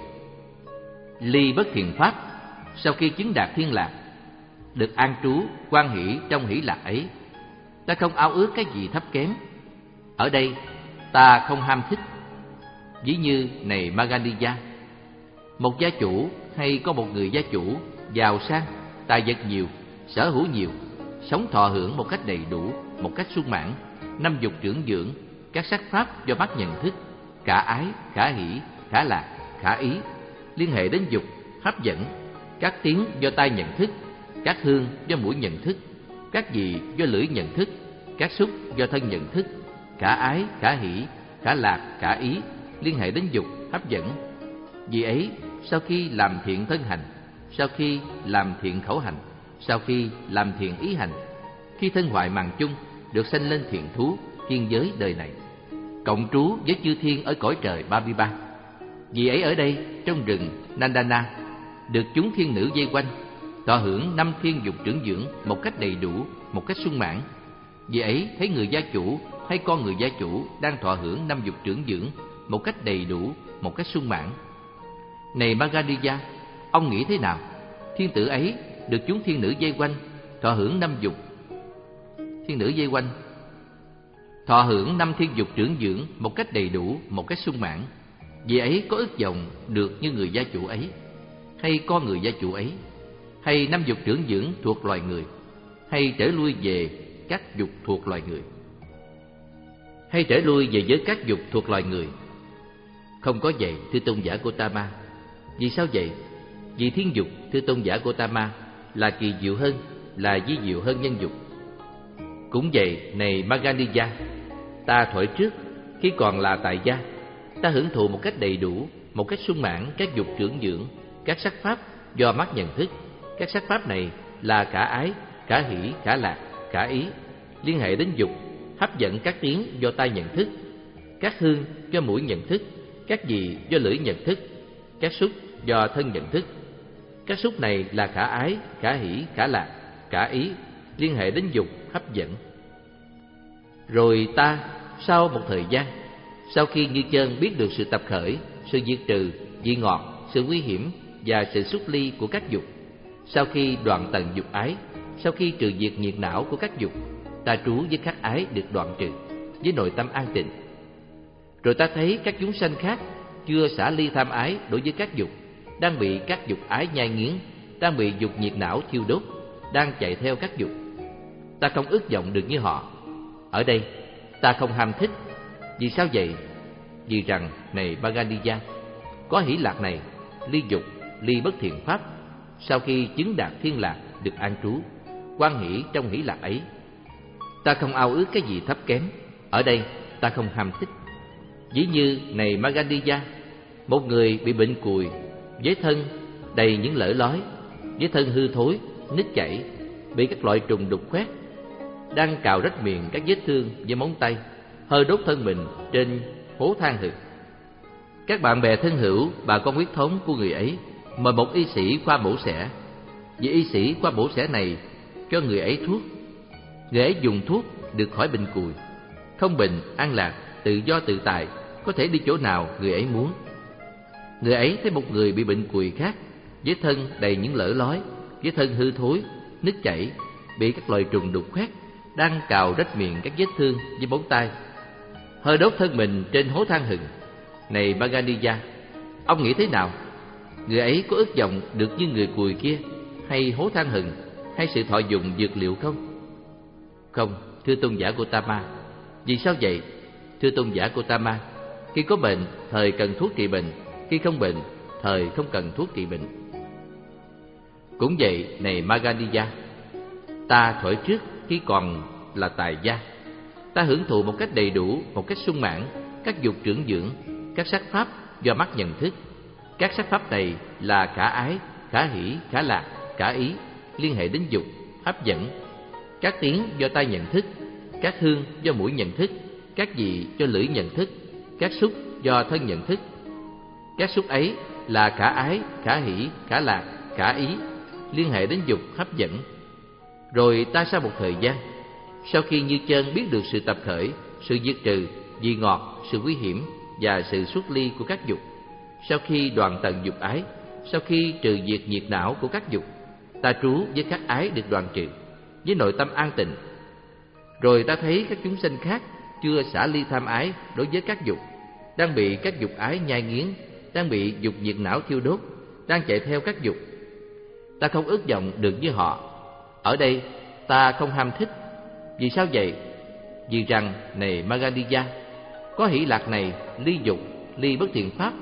ly bất thiện pháp, sau khi chứng đạt thiên lạc, được an trú, quan hỷ trong hỷ lạc ấy. Ta không ao ước cái gì thấp kém. Ở đây ta không ham thích. Ví như, này Magandiya, một gia chủ hay có một người gia chủ giàu sang, tài vật nhiều, sở hữu nhiều, sống thọ hưởng một cách đầy đủ, một cách sung mãn, năm dục trưởng dưỡng, các sắc pháp do mắt nhận thức, khả ái, khả hỷ, khả lạc, khả ý, liên hệ đến dục, hấp dẫn, các tiếng do tai nhận thức, các hương do mũi nhận thức, các vị do lưỡi nhận thức, các xúc do thân nhận thức, khả ái, khả hỷ, khả lạc, khả ý, liên hệ đến dục, hấp dẫn. Vì ấy, sau khi làm thiện thân hành, sau khi làm thiện khẩu hành, sau khi làm thiện ý hành, khi thân hoại màng chung, được sanh lên thiện thú, thiên giới đời này, cộng trú với chư thiên ở cõi trời ba mươi ba. Vì ấy ở đây, trong rừng Nandana, được chúng thiên nữ vây quanh, thọ hưởng năm thiên dục trưởng dưỡng một cách đầy đủ, một cách sung mãn. Vì ấy thấy người gia chủ hay con người gia chủ đang thọ hưởng năm dục trưởng dưỡng một cách đầy đủ, một cách sung mãn. Này Magandiya, ông nghĩ thế nào? Thiên tử ấy được chúng thiên nữ vây quanh, thọ hưởng năm dục. Thiên nữ vây quanh, thọ hưởng năm thiên dục trưởng dưỡng một cách đầy đủ, một cách sung mãn. Vị ấy có ước vọng được như người gia chủ ấy, hay con người gia chủ ấy, hay năm dục trưởng dưỡng thuộc loài người, hay trở lui về các dục thuộc loài người, hay trở lui về với các dục thuộc loài người? Không có vậy, thưa tôn giả Gotama. Vì sao vậy? Vì thiên dục, thưa tôn giả Gotama, là kỳ diệu hơn, là vi diệu hơn nhân dục. Cũng vậy, này Maganiya, ta thuở trước, khi còn là tại gia, ta hưởng thụ một cách đầy đủ, một cách sung mãn các dục trưởng dưỡng, các sắc pháp do mắt nhận thức. Các sắc pháp này là cả ái, cả hỷ, cả lạc, cả ý, liên hệ đến dục, hấp dẫn các tiếng do tai nhận thức, các hương do mũi nhận thức, các vị do lưỡi nhận thức, các xúc do thân nhận thức. Các xúc này là cả ái, cả hỷ, cả lạc, cả ý, liên hệ đến dục, hấp dẫn. Rồi ta, sau một thời gian, sau khi như chân biết được sự tập khởi, sự diệt trừ, vị ngọt, sự nguy hiểm và sự xuất ly của các dục, sau khi đoạn tận dục ái, sau khi trừ diệt nhiệt não của các dục, ta trú với các ái được đoạn trừ, với nội tâm an tịnh. Rồi ta thấy các chúng sanh khác chưa xả ly tham ái đối với các dục, đang bị các dục ái nhai nghiến, đang bị dục nhiệt não thiêu đốt, đang chạy theo các dục. Ta không ước vọng được như họ. Ở đây, ta không ham thích. Vì sao vậy? Vì rằng, này Maganiya, có hỷ lạc này, ly dục, ly bất thiện pháp, sau khi chứng đạt thiên lạc được an trú, hoan hỷ trong hỷ lạc ấy. Ta không ao ước cái gì thấp kém. Ở đây, ta không ham thích. Ví như, này Maganiya, một người bị bệnh cùi, với thân đầy những lở lói, với thân hư thối, nứt chảy, bị các loại trùng đục khoét, đang cào rách miệng các vết thương với móng tay, hơi đốt thân mình trên hố than hực. Các bạn bè thân hữu, bà con huyết thống của người ấy mời một y sĩ qua bổ xẻ. Vì y sĩ qua bổ xẻ này cho người ấy thuốc. Người ấy dùng thuốc được khỏi bệnh cùi, không bệnh, an lạc, tự do tự tại, có thể đi chỗ nào người ấy muốn. Người ấy thấy một người bị bệnh cùi khác, với thân đầy những lở lói, với thân hư thối, nứt chảy, bị các loài trùng đục khoét, đang cào rách miệng các vết thương với móng tay, hơi đốt thân mình trên hố than hừng. Này Maganiya, ông nghĩ thế nào? Người ấy có ước vọng được như người cùi kia, hay hố than hừng, hay sự thọ dụng dược liệu không? Không, thưa tôn giả Gotama. Vì sao vậy? Thưa tôn giả Gotama, khi có bệnh, thời cần thuốc trị bệnh; khi không bệnh, thời không cần thuốc trị bệnh. Cũng vậy, này Maganiya, ta thuở trước khi còn là tài gia, ta hưởng thụ một cách đầy đủ, một cách sung mãn các dục trưởng dưỡng, các sắc pháp do mắt nhận thức. Các sắc pháp này là cả ái, cả hỷ, cả lạc, cả ý, liên hệ đến dục, hấp dẫn. Các tiếng do tai nhận thức, các hương do mũi nhận thức, các vị do lưỡi nhận thức, các xúc do thân nhận thức. Các xúc ấy là cả ái, cả hỷ, cả lạc, cả ý, liên hệ đến dục, hấp dẫn. Rồi ta sau một thời gian, sau khi như chân biết được sự tập khởi, sự diệt trừ, vị ngọt, sự nguy hiểm và sự xuất ly của các dục, sau khi đoạn tận dục ái, sau khi trừ diệt nhiệt não của các dục, ta trú với các ái được đoạn trừ, với nội tâm an tịnh. Rồi ta thấy các chúng sanh khác chưa xả ly tham ái đối với các dục, đang bị các dục ái nhai nghiến, đang bị dục nhiệt não thiêu đốt, đang chạy theo các dục. Ta không ước vọng được như họ. Ở đây, ta không ham thích. Vì sao vậy? Vì rằng, này Maganiya, có hỷ lạc này, ly dục, ly bất thiện pháp,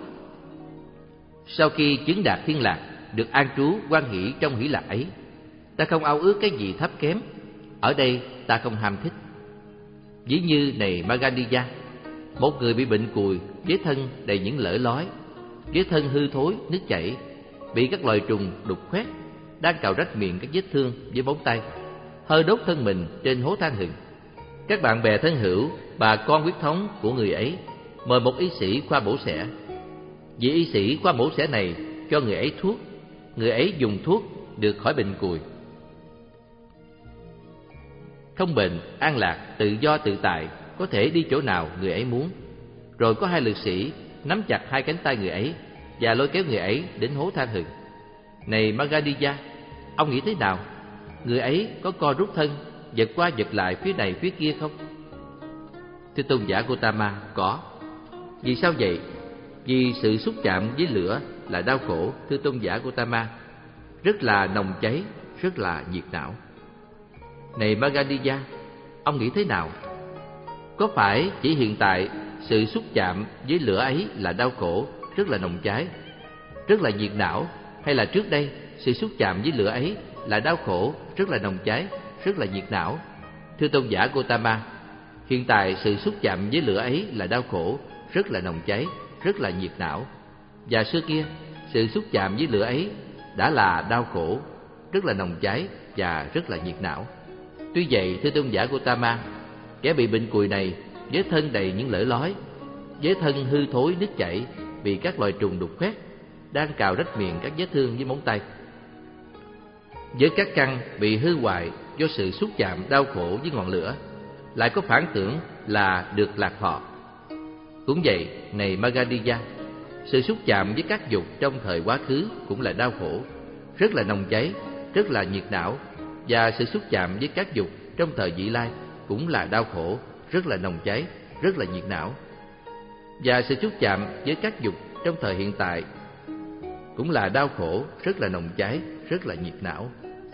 sau khi chứng đạt thiên lạc, được an trú hoan hỷ trong hỷ lạc ấy. Ta không ao ước cái gì thấp kém. Ở đây, ta không ham thích. Ví như, này Maganiya, một người bị bệnh cùi, với thân đầy những lở lói, với thân hư thối, nứt chảy, bị các loài trùng đục khoét, đang cào rách miệng các vết thương với móng tay, hơi đốt thân mình trên hố than hừng. Các bạn bè thân hữu, bà con huyết thống của người ấy mời một y sĩ qua bổ xẻ. Vị y sĩ qua bổ xẻ này cho người ấy thuốc. Người ấy dùng thuốc được khỏi bệnh cùi, không bệnh, an lạc, tự do tự tại, có thể đi chỗ nào người ấy muốn. Rồi có hai lực sĩ nắm chặt hai cánh tay người ấy và lôi kéo người ấy đến hố than hừng. Này Maganiya, ông nghĩ thế nào? Người ấy có co rút thân, giật qua giật lại phía này phía kia không? Thưa tôn giả Gotama, có. Vì sao vậy? Vì sự xúc chạm với lửa là đau khổ, thưa tôn giả Gautama, rất là nồng cháy, rất là nhiệt não. Này Magadija, ông nghĩ thế nào? Có phải chỉ hiện tại sự xúc chạm với lửa ấy là đau khổ, rất là nồng cháy, rất là nhiệt não, hay là trước đây sự xúc chạm với lửa ấy là đau khổ, rất là nồng cháy, rất là nhiệt não? Thưa tôn giả Gautama, hiện tại sự xúc chạm với lửa ấy là đau khổ, rất là nồng cháy, rất là nhiệt não. Và xưa kia, sự xúc chạm với lửa ấy đã là đau khổ, rất là nồng cháy và rất là nhiệt não. Tuy vậy, thưa tôn giả Gautama, kẻ bị bệnh cùi này với thân đầy những lở lói, với thân hư thối nước chảy, bị các loài trùng đục khoét, đang cào rách miệng các vết thương với móng tay, với các căn bị hư hoại do sự xúc chạm đau khổ với ngọn lửa, lại có phản tưởng là được lạc thọ. Cũng vậy, này Magadija, sự xúc chạm với các dục trong thời quá khứ cũng là đau khổ, rất là nồng cháy, rất là nhiệt não. Và sự xúc chạm với các dục trong thời vị lai cũng là đau khổ, rất là nồng cháy, rất là nhiệt não. Và sự xúc chạm với các dục trong thời hiện tại cũng là đau khổ, rất là nồng cháy, rất là nhiệt não.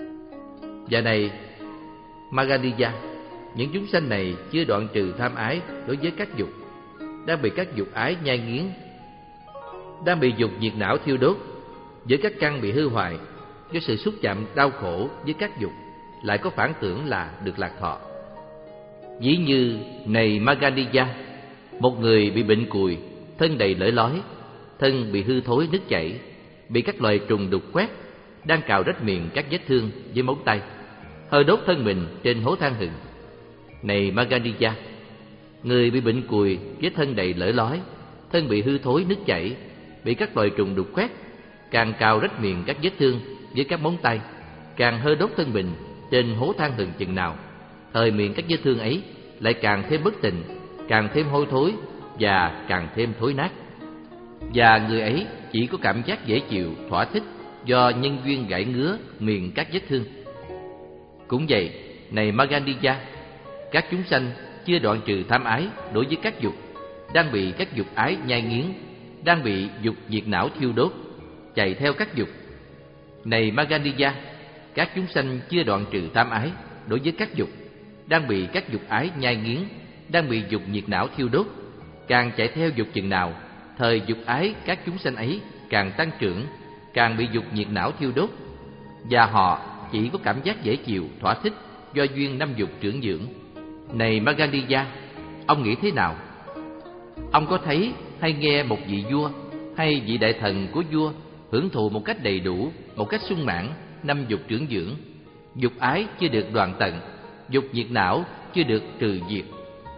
Và này Magadija, những chúng sanh này chưa đoạn trừ tham ái đối với các dục, đang bị các dục ái nhai nghiến, đang bị dục nhiệt não thiêu đốt, với các căn bị hư hoại do sự xúc chạm đau khổ với các dục, lại có phản tưởng là được lạc thọ. Ví như này Magadija, một người bị bệnh cùi, thân đầy lở lói, thân bị hư thối nước chảy, bị các loài trùng đục quét, đang cào rách miệng các vết thương với móng tay, hơi đốt thân mình trên hố than hừng. Này Magadija, người bị bệnh cùi với thân đầy lở lói, thân bị hư thối nước chảy, bị các loài trùng đục quét, càng cào rách miệng các vết thương với các móng tay, càng hơi đốt thân mình trên hố than hừng chừng nào, thời miệng các vết thương ấy lại càng thêm bất tịnh, càng thêm hôi thối và càng thêm thối nát. Và người ấy chỉ có cảm giác dễ chịu, thỏa thích do nhân duyên gãi ngứa miệng các vết thương. Cũng vậy, này Magadija, các chúng sanh chưa đoạn trừ tham ái đối với các dục, đang bị các dục ái nhai nghiến, đang bị dục nhiệt não thiêu đốt, chạy theo các dục. Này Magadija, các chúng sanh chưa đoạn trừ tham ái đối với các dục, đang bị các dục ái nhai nghiến, đang bị dục nhiệt não thiêu đốt, càng chạy theo dục chừng nào, thời dục ái các chúng sanh ấy càng tăng trưởng, càng bị dục nhiệt não thiêu đốt, và họ chỉ có cảm giác dễ chịu, thỏa thích do duyên năm dục trưởng dưỡng. Này Magadija, ông nghĩ thế nào? Ông có thấy hay nghe một vị vua hay vị đại thần của vua hưởng thụ một cách đầy đủ, một cách sung mãn năm dục trưởng dưỡng, dục ái chưa được đoạn tận, dục nhiệt não chưa được trừ diệt,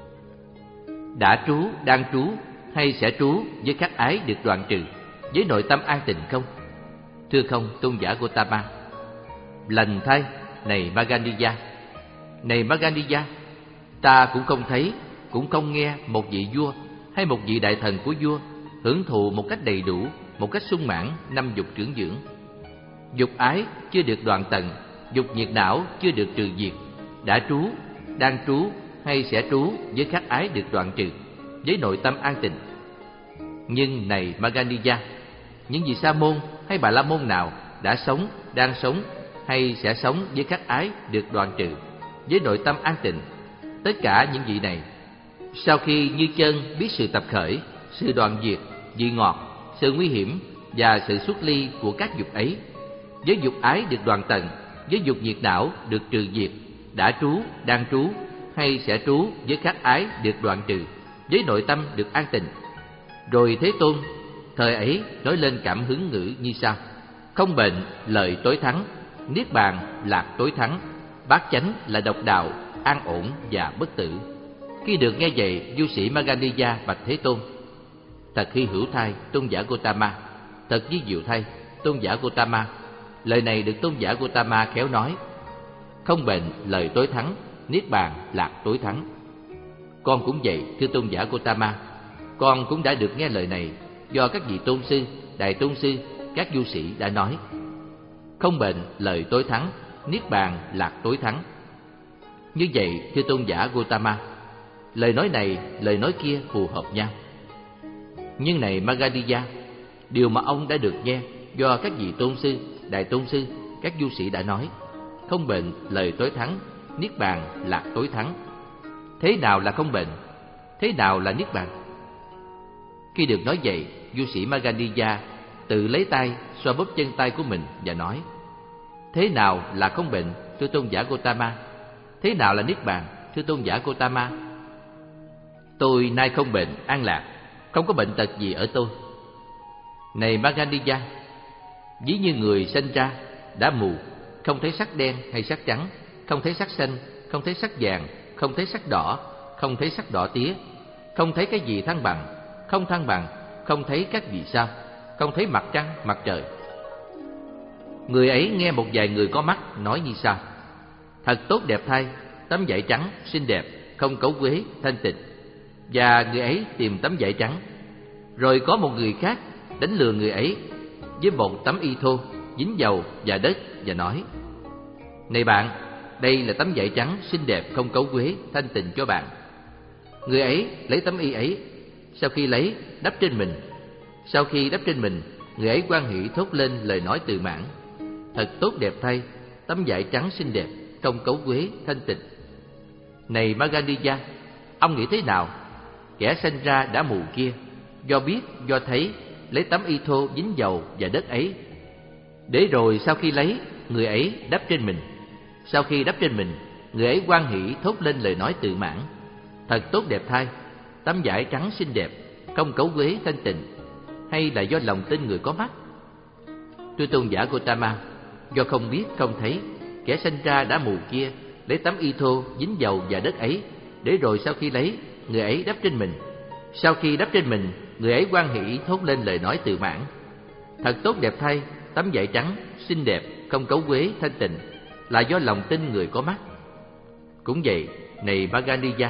đã trú, đang trú hay sẽ trú với các ái được đoạn trừ, với nội tâm an tịnh không? Thưa không, tôn giả Gautama. Lành thay, này Magadija. Này Magadija, ta cũng không thấy, cũng không nghe một vị vua hay một vị đại thần của vua hưởng thụ một cách đầy đủ, một cách sung mãn năm dục trưởng dưỡng, dục ái chưa được đoạn tận, dục nhiệt não chưa được trừ diệt, đã trú, đang trú hay sẽ trú với các ái được đoạn trừ, với nội tâm an tịnh. Nhưng này Magadija, những vị sa môn hay bà la môn nào đã sống, đang sống hay sẽ sống với các ái được đoạn trừ, với nội tâm an tịnh, tất cả những vị này, sau khi như chân biết sự tập khởi, sự đoạn diệt, vị ngọt, sự nguy hiểm và sự xuất ly của các dục ấy, với dục ái được đoạn tận, với dục nhiệt não được trừ diệt, đã trú, đang trú hay sẽ trú với các ái được đoạn trừ, với nội tâm được an tịnh. Rồi Thế Tôn thời ấy nói lên cảm hứng ngữ như sau: không bệnh lợi tối thắng, niết bàn lạc tối thắng, bát chánh là độc đạo, an ổn và bất tử. Khi được nghe vậy, du sĩ Magadija bạch Thế Tôn: thật hy hữu thay, tôn giả Gautama, thật vi diệu thay, tôn giả Gautama. Lời này được tôn giả Gautama khéo nói: không bệnh lời tối thắng, niết bàn lạc tối thắng. Con cũng vậy, thưa tôn giả Gautama, con cũng đã được nghe lời này do các vị tôn sư, đại tôn sư, các du sĩ đã nói: không bệnh lời tối thắng, niết bàn lạc tối thắng. Như vậy, thưa tôn giả Gautama, lời nói này, lời nói kia phù hợp nhau. Nhưng này Magadija, điều mà ông đã được nghe do các vị tôn sư, đại tôn sư, các du sĩ đã nói: không bệnh, lời tối thắng, niết bàn lạc tối thắng. Thế nào là không bệnh? Thế nào là niết bàn? Khi được nói vậy, du sĩ Magadija tự lấy tay xoa bóp chân tay của mình và nói: thế nào là không bệnh, thưa tôn giả Gotama? Thế nào là niết bàn, thưa tôn giả Gotama? Tôi nay không bệnh, an lạc, không có bệnh tật gì ở tôi. Này Magadija, ví như người sinh ra đã mù, không thấy sắc đen hay sắc trắng, không thấy sắc xanh, không thấy sắc vàng, không thấy sắc đỏ, không thấy sắc đỏ tía, không thấy cái gì thăng bằng, không thăng bằng, không thấy các vì sao, không thấy mặt trăng, mặt trời. Người ấy nghe một vài người có mắt nói như sau: thật tốt đẹp thay, tấm vải trắng xinh đẹp, không cấu quế, thanh tịnh. Và người ấy tìm tấm vải trắng. Rồi có một người khác đánh lừa người ấy với một tấm y thô dính dầu và đất và nói: này bạn, đây là tấm vải trắng xinh đẹp, không cấu quế, thanh tịnh cho bạn. Người ấy lấy tấm y ấy, sau khi lấy đắp trên mình. Sau khi đắp trên mình, người ấy hoan hỷ thốt lên lời nói từ mãn: thật tốt đẹp thay, tấm vải trắng xinh đẹp, không cấu quế, thanh tịnh. Này Magadija, ông nghĩ thế nào? Kẻ sinh ra đã mù kia, do biết, do thấy, lấy tấm y thô dính dầu và đất ấy, để rồi sau khi lấy, người ấy đắp trên mình. Sau khi đắp trên mình, người ấy hoan hỷ thốt lên lời nói tự mãn: thật tốt đẹp thay, tấm vải trắng xinh đẹp, không cấu quế, thanh tịnh. Hay là do lòng tin người có mắt? Thưa tôn giả Gotama, do không biết, không thấy, kẻ sinh ra đã mù kia lấy tấm y thô dính dầu và đất ấy, để rồi sau khi lấy, người ấy đắp trên mình. Sau khi đắp trên mình, người ấy hoan hỷ thốt lên lời nói tự mãn: thật tốt đẹp thay, tấm vải trắng xinh đẹp, không cấu quế, thanh tịnh. Là do lòng tin người có mắt. Cũng vậy, này Magadija,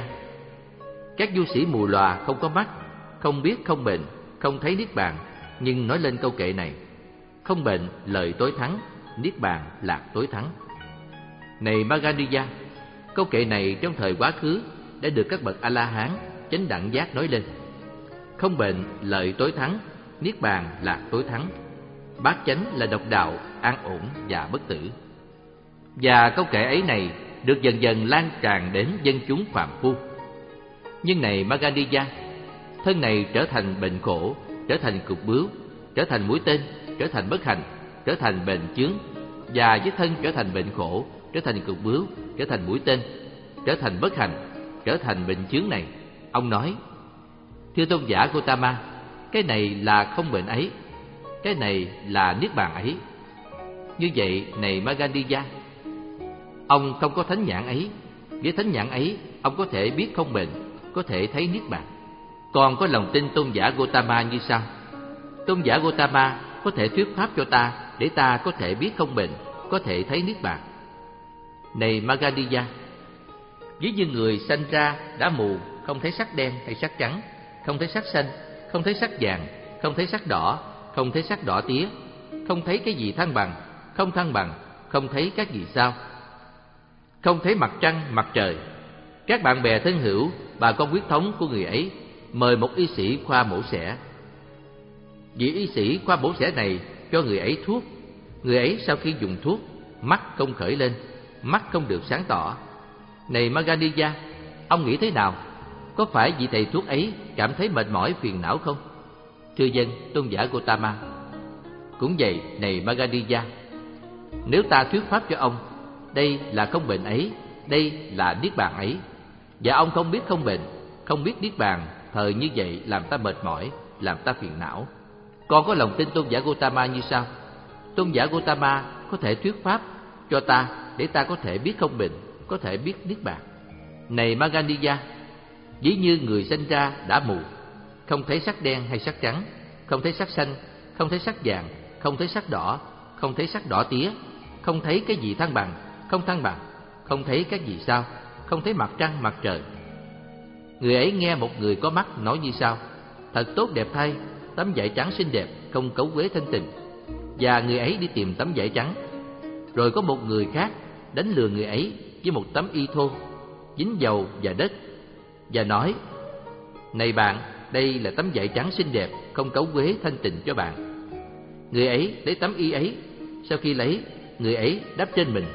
các du sĩ mù lòa không có mắt, không biết, không bệnh, không thấy niết bàn, nhưng nói lên câu kệ này: không bệnh, lời tối thắng, niết bàn lạc tối thắng. Này Magadija, câu kệ này trong thời quá khứ đã được các bậc A-la-hán chánh đẳng giác nói lên: không bệnh, lợi tối thắng, niết bàn lạc tối thắng. Bát chánh là độc đạo, an ổn và bất tử. Và câu kệ ấy này được dần dần lan tràn đến dân chúng phàm phu. Nhưng này Magadija, thân này trở thành bệnh khổ, trở thành cục bướu, trở thành mũi tên, trở thành bất hạnh, trở thành bệnh chướng. Và với thân trở thành bệnh khổ, trở thành cục bướu, trở thành mũi tên, trở thành bất hạnh, trở thành bệnh chướng này, ông nói: thưa tôn giả Gotama, cái này là không bệnh ấy, cái này là niết bàn ấy. Như vậy, này Magadija, ông không có thánh nhãn ấy. Với thánh nhãn ấy, ông có thể biết không bệnh, có thể thấy niết bàn. Còn có lòng tin tôn giả Gotama như sau: tôn giả Gotama có thể thuyết pháp cho ta, để ta có thể biết không bệnh, có thể thấy niết bàn. Này Magadija, ví như người sanh ra đã mù, không thấy sắc đen hay sắc trắng, không thấy sắc xanh, không thấy sắc vàng, không thấy sắc đỏ, không thấy sắc đỏ tía, không thấy cái gì thăng bằng, không thăng bằng, không thấy các vì sao, không thấy mặt trăng, mặt trời. Các bạn bè thân hữu, bà con huyết thống của người ấy mời một y sĩ khoa mổ xẻ. Vị y sĩ khoa mổ xẻ này cho người ấy thuốc. Người ấy sau khi dùng thuốc, mắt không khởi lên, mắt không được sáng tỏ. Này Magadija, ông nghĩ thế nào? Có phải vị thầy thuốc ấy cảm thấy mệt mỏi phiền não không? Thưa dân, tôn giả Gotama. Cũng vậy, này Magadija, nếu ta thuyết pháp cho ông, đây là không bệnh ấy, đây là niết bàn ấy, và ông không biết không bệnh, không biết niết bàn, thời như vậy làm ta mệt mỏi, làm ta phiền não. Con có lòng tin tôn giả Gotama như sau: tôn giả Gotama có thể thuyết pháp cho ta, để ta có thể biết không bệnh, có thể biết niết bàn. Này Magadija, ví như người sinh ra đã mù, không thấy sắc đen hay sắc trắng, không thấy sắc xanh, không thấy sắc vàng, không thấy sắc đỏ, không thấy sắc đỏ tía, không thấy cái gì thăng bằng, không thăng bằng, không thấy các vì sao, không thấy mặt trăng, mặt trời. Người ấy nghe một người có mắt nói như sau: thật tốt đẹp thay, tấm vải trắng xinh đẹp, không cấu quế, thanh tịnh. Và người ấy đi tìm tấm vải trắng. Rồi có một người khác đánh lừa người ấy với một tấm y thô dính dầu và đất, và nói: này bạn, đây là tấm vải trắng xinh đẹp, không cấu quế thanh tịnh cho bạn. Người ấy lấy tấm y ấy, sau khi lấy, người ấy đắp trên mình.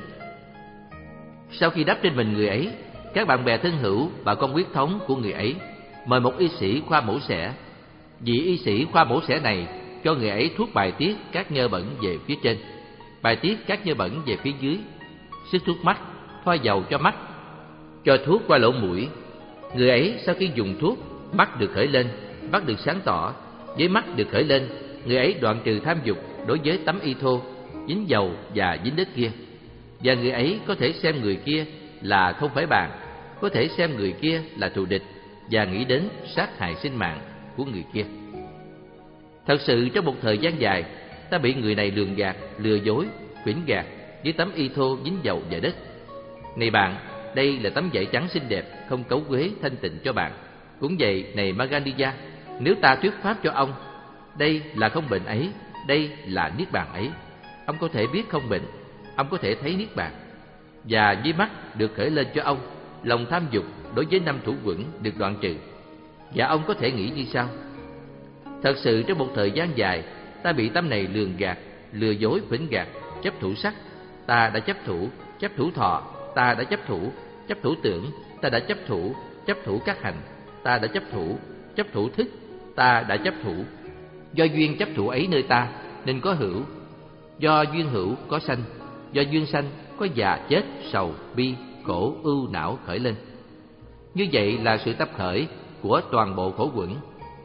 Sau khi đắp trên mình người ấy, các bạn bè thân hữu, bà con huyết thống của người ấy mời một y sĩ khoa mổ xẻ. Vị y sĩ khoa mổ xẻ này cho người ấy thuốc bài tiết các nhơ bẩn về phía trên, bài tiết các nhơ bẩn về phía dưới, xức thuốc mắt, thoa dầu cho mắt, cho thuốc qua lỗ mũi. Người ấy sau khi dùng thuốc, mắt được khởi lên, mắt được sáng tỏ, với mắt được khởi lên, người ấy đoạn trừ tham dục đối với tấm y thô, dính dầu và dính đất kia. Và người ấy có thể xem người kia là không phải bạn, có thể xem người kia là thù địch và nghĩ đến sát hại sinh mạng của người kia. Thật sự trong một thời gian dài, ta bị người này lường gạt, lừa dối, phỉnh gạt với tấm y thô dính dầu và đất. Này bạn, đây là tấm vải trắng xinh đẹp, không cấu quế thanh tịnh cho bạn. Cũng vậy, này Magandiya, nếu ta thuyết pháp cho ông, đây là không bệnh ấy, đây là niết bàn ấy, ông có thể biết không bệnh, ông có thể thấy niết bàn. Và với mắt được khởi lên cho ông, lòng tham dục đối với năm thủ quẩn được đoạn trừ. Và ông có thể nghĩ như sau: thật sự trong một thời gian dài, ta bị tâm này lường gạt, lừa dối, phỉnh gạt, chấp thủ sắc, ta đã chấp thủ, chấp thủ thọ, ta đã chấp thủ, chấp thủ tưởng, ta đã chấp thủ, chấp thủ các hành, ta đã chấp thủ, chấp thủ thức, ta đã chấp thủ. Do duyên chấp thủ ấy nơi ta nên có hữu, do duyên hữu có sanh, do duyên sanh có già chết, sầu, bi, khổ, ưu, não khởi lên. Như vậy là sự tập khởi của toàn bộ khổ quẩn.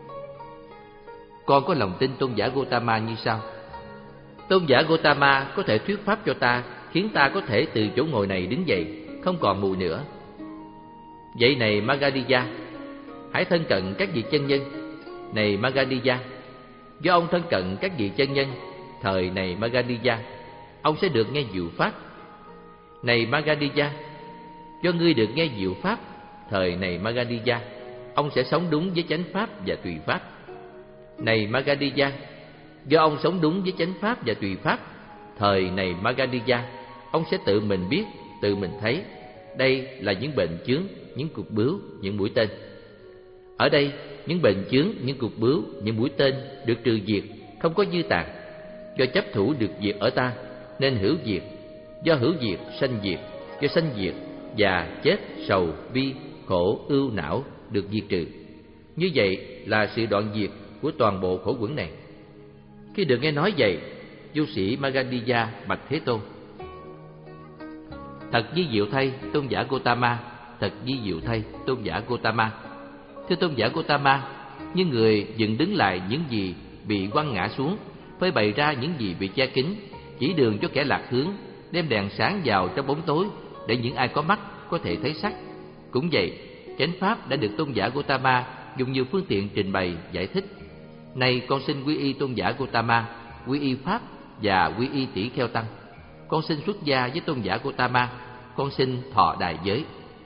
Con có lòng tin tôn giả Gotama như sau: tôn giả Gotama có thể thuyết pháp cho ta, khiến ta có thể từ chỗ ngồi này đứng dậy, không còn mù nữa. Vậy này Magandiya, hãy thân cận các vị chân nhân. Này Magandiya, do ông thân cận các vị chân nhân, thời này Magandiya, ông sẽ được nghe diệu pháp. Này Magandiya, do ngươi được nghe diệu pháp, thời này Magandiya, ông sẽ sống đúng với chánh pháp và tùy pháp. Này Magandiya, do ông sống đúng với chánh pháp và tùy pháp, thời này Magandiya, ông sẽ tự mình biết, tự mình thấy. Đây là những bệnh chướng, những cục bướu, những mũi tên. Ở đây, những bệnh chướng, những cục bướu, những mũi tên được trừ diệt, không có dư tàn. Do chấp thủ được diệt ở ta, nên hữu diệt. Do hữu diệt, sanh diệt. Do sanh diệt, già, chết, sầu, bi, khổ, ưu, não được diệt trừ. Như vậy là sự đoạn diệt của toàn bộ khổ quẩn này. Khi được nghe nói vậy, du sĩ Magandiya bạch Thế Tôn: thật vi diệu thay, tôn giả Gotama, thật vi diệu thay, tôn giả Gotama. Thưa tôn giả Gotama, như người dựng đứng lại những gì bị quăng ngã xuống, phơi bày ra những gì bị che kín, chỉ đường cho kẻ lạc hướng, đem đèn sáng vào trong bóng tối để những ai có mắt có thể thấy sắc. Cũng vậy, chánh pháp đã được tôn giả Gotama dùng nhiều phương tiện trình bày giải thích. Nay con xin quy y tôn giả Gotama, quy y pháp và quy y tỷ kheo tăng. Con xin xuất gia với tôn giả Gotama, con xin thọ đài giới.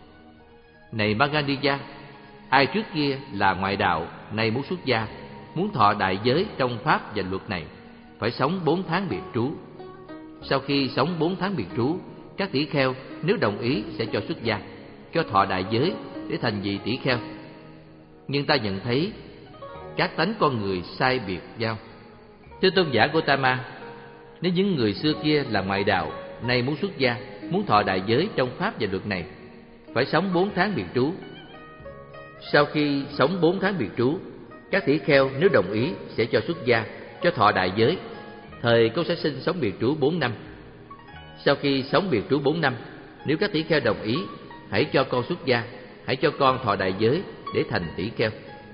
Này Magandiya, ai trước kia là ngoại đạo, nay muốn xuất gia, muốn thọ đại giới trong pháp và luật này, phải sống bốn tháng biệt trú. Sau khi sống bốn tháng biệt trú, các tỷ kheo nếu đồng ý sẽ cho xuất gia, cho thọ đại giới để thành vị tỷ kheo. Nhưng ta nhận thấy các tánh con người sai biệt nhau. Thưa tôn giả Gotama, nếu những người xưa kia là ngoại đạo, nay muốn xuất gia, muốn thọ đại giới trong pháp và luật này, phải sống bốn tháng biệt trú. Sau khi sống bốn tháng biệt trú, các tỷ kheo nếu đồng ý sẽ cho xuất gia, cho thọ đại giới. Thời con sẽ xin sống biệt trú bốn năm. Sau khi sống biệt trú bốn năm, nếu các tỷ kheo đồng ý, hãy cho con xuất gia, hãy cho con thọ đại giới để thành tỷ kheo.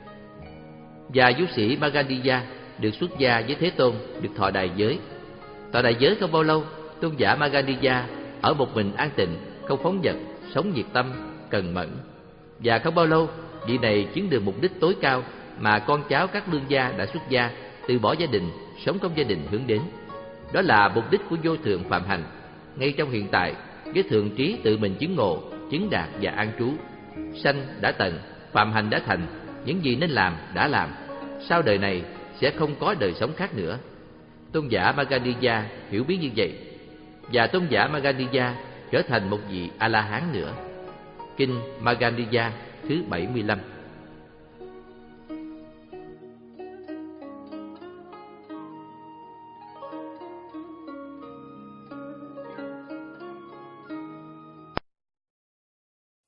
Và du sĩ Magandiya được xuất gia với Thế Tôn, được thọ đại giới. Thọ đại giới không bao lâu, tôn giả Magandiya ở một mình an tịnh, không phóng dật, sống nhiệt tâm, cần mẫn. Và không bao lâu, vị này chứng được mục đích tối cao mà con cháu các lương gia đã xuất gia, từ bỏ gia đình, sống trong gia đình hướng đến. Đó là mục đích của vô thượng phạm hành. Ngay trong hiện tại, với thượng trí tự mình chứng ngộ, chứng đạt và an trú. Sanh đã tận, phạm hành đã thành, những gì nên làm đã làm. Sau đời này sẽ không có đời sống khác nữa. Tôn giả Magandiya hiểu biết như vậy, và tôn giả Magandiya trở thành một vị A-la-hán nữa. Kinh Magandiya thứ bảy mươi lăm.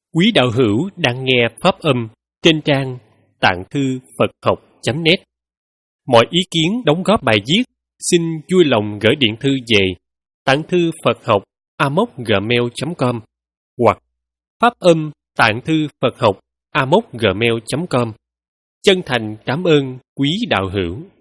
Quý đạo hữu đang nghe pháp âm trên trang tạng thư Phật học chấm net. Mọi ý kiến đóng góp bài viết xin vui lòng gửi điện thư về tạng thư Phật học a m o gmail chấm com hoặc pháp âm tạng thư Phật học a m o gmail chấm com. Chân thành cảm ơn quý đạo hữu.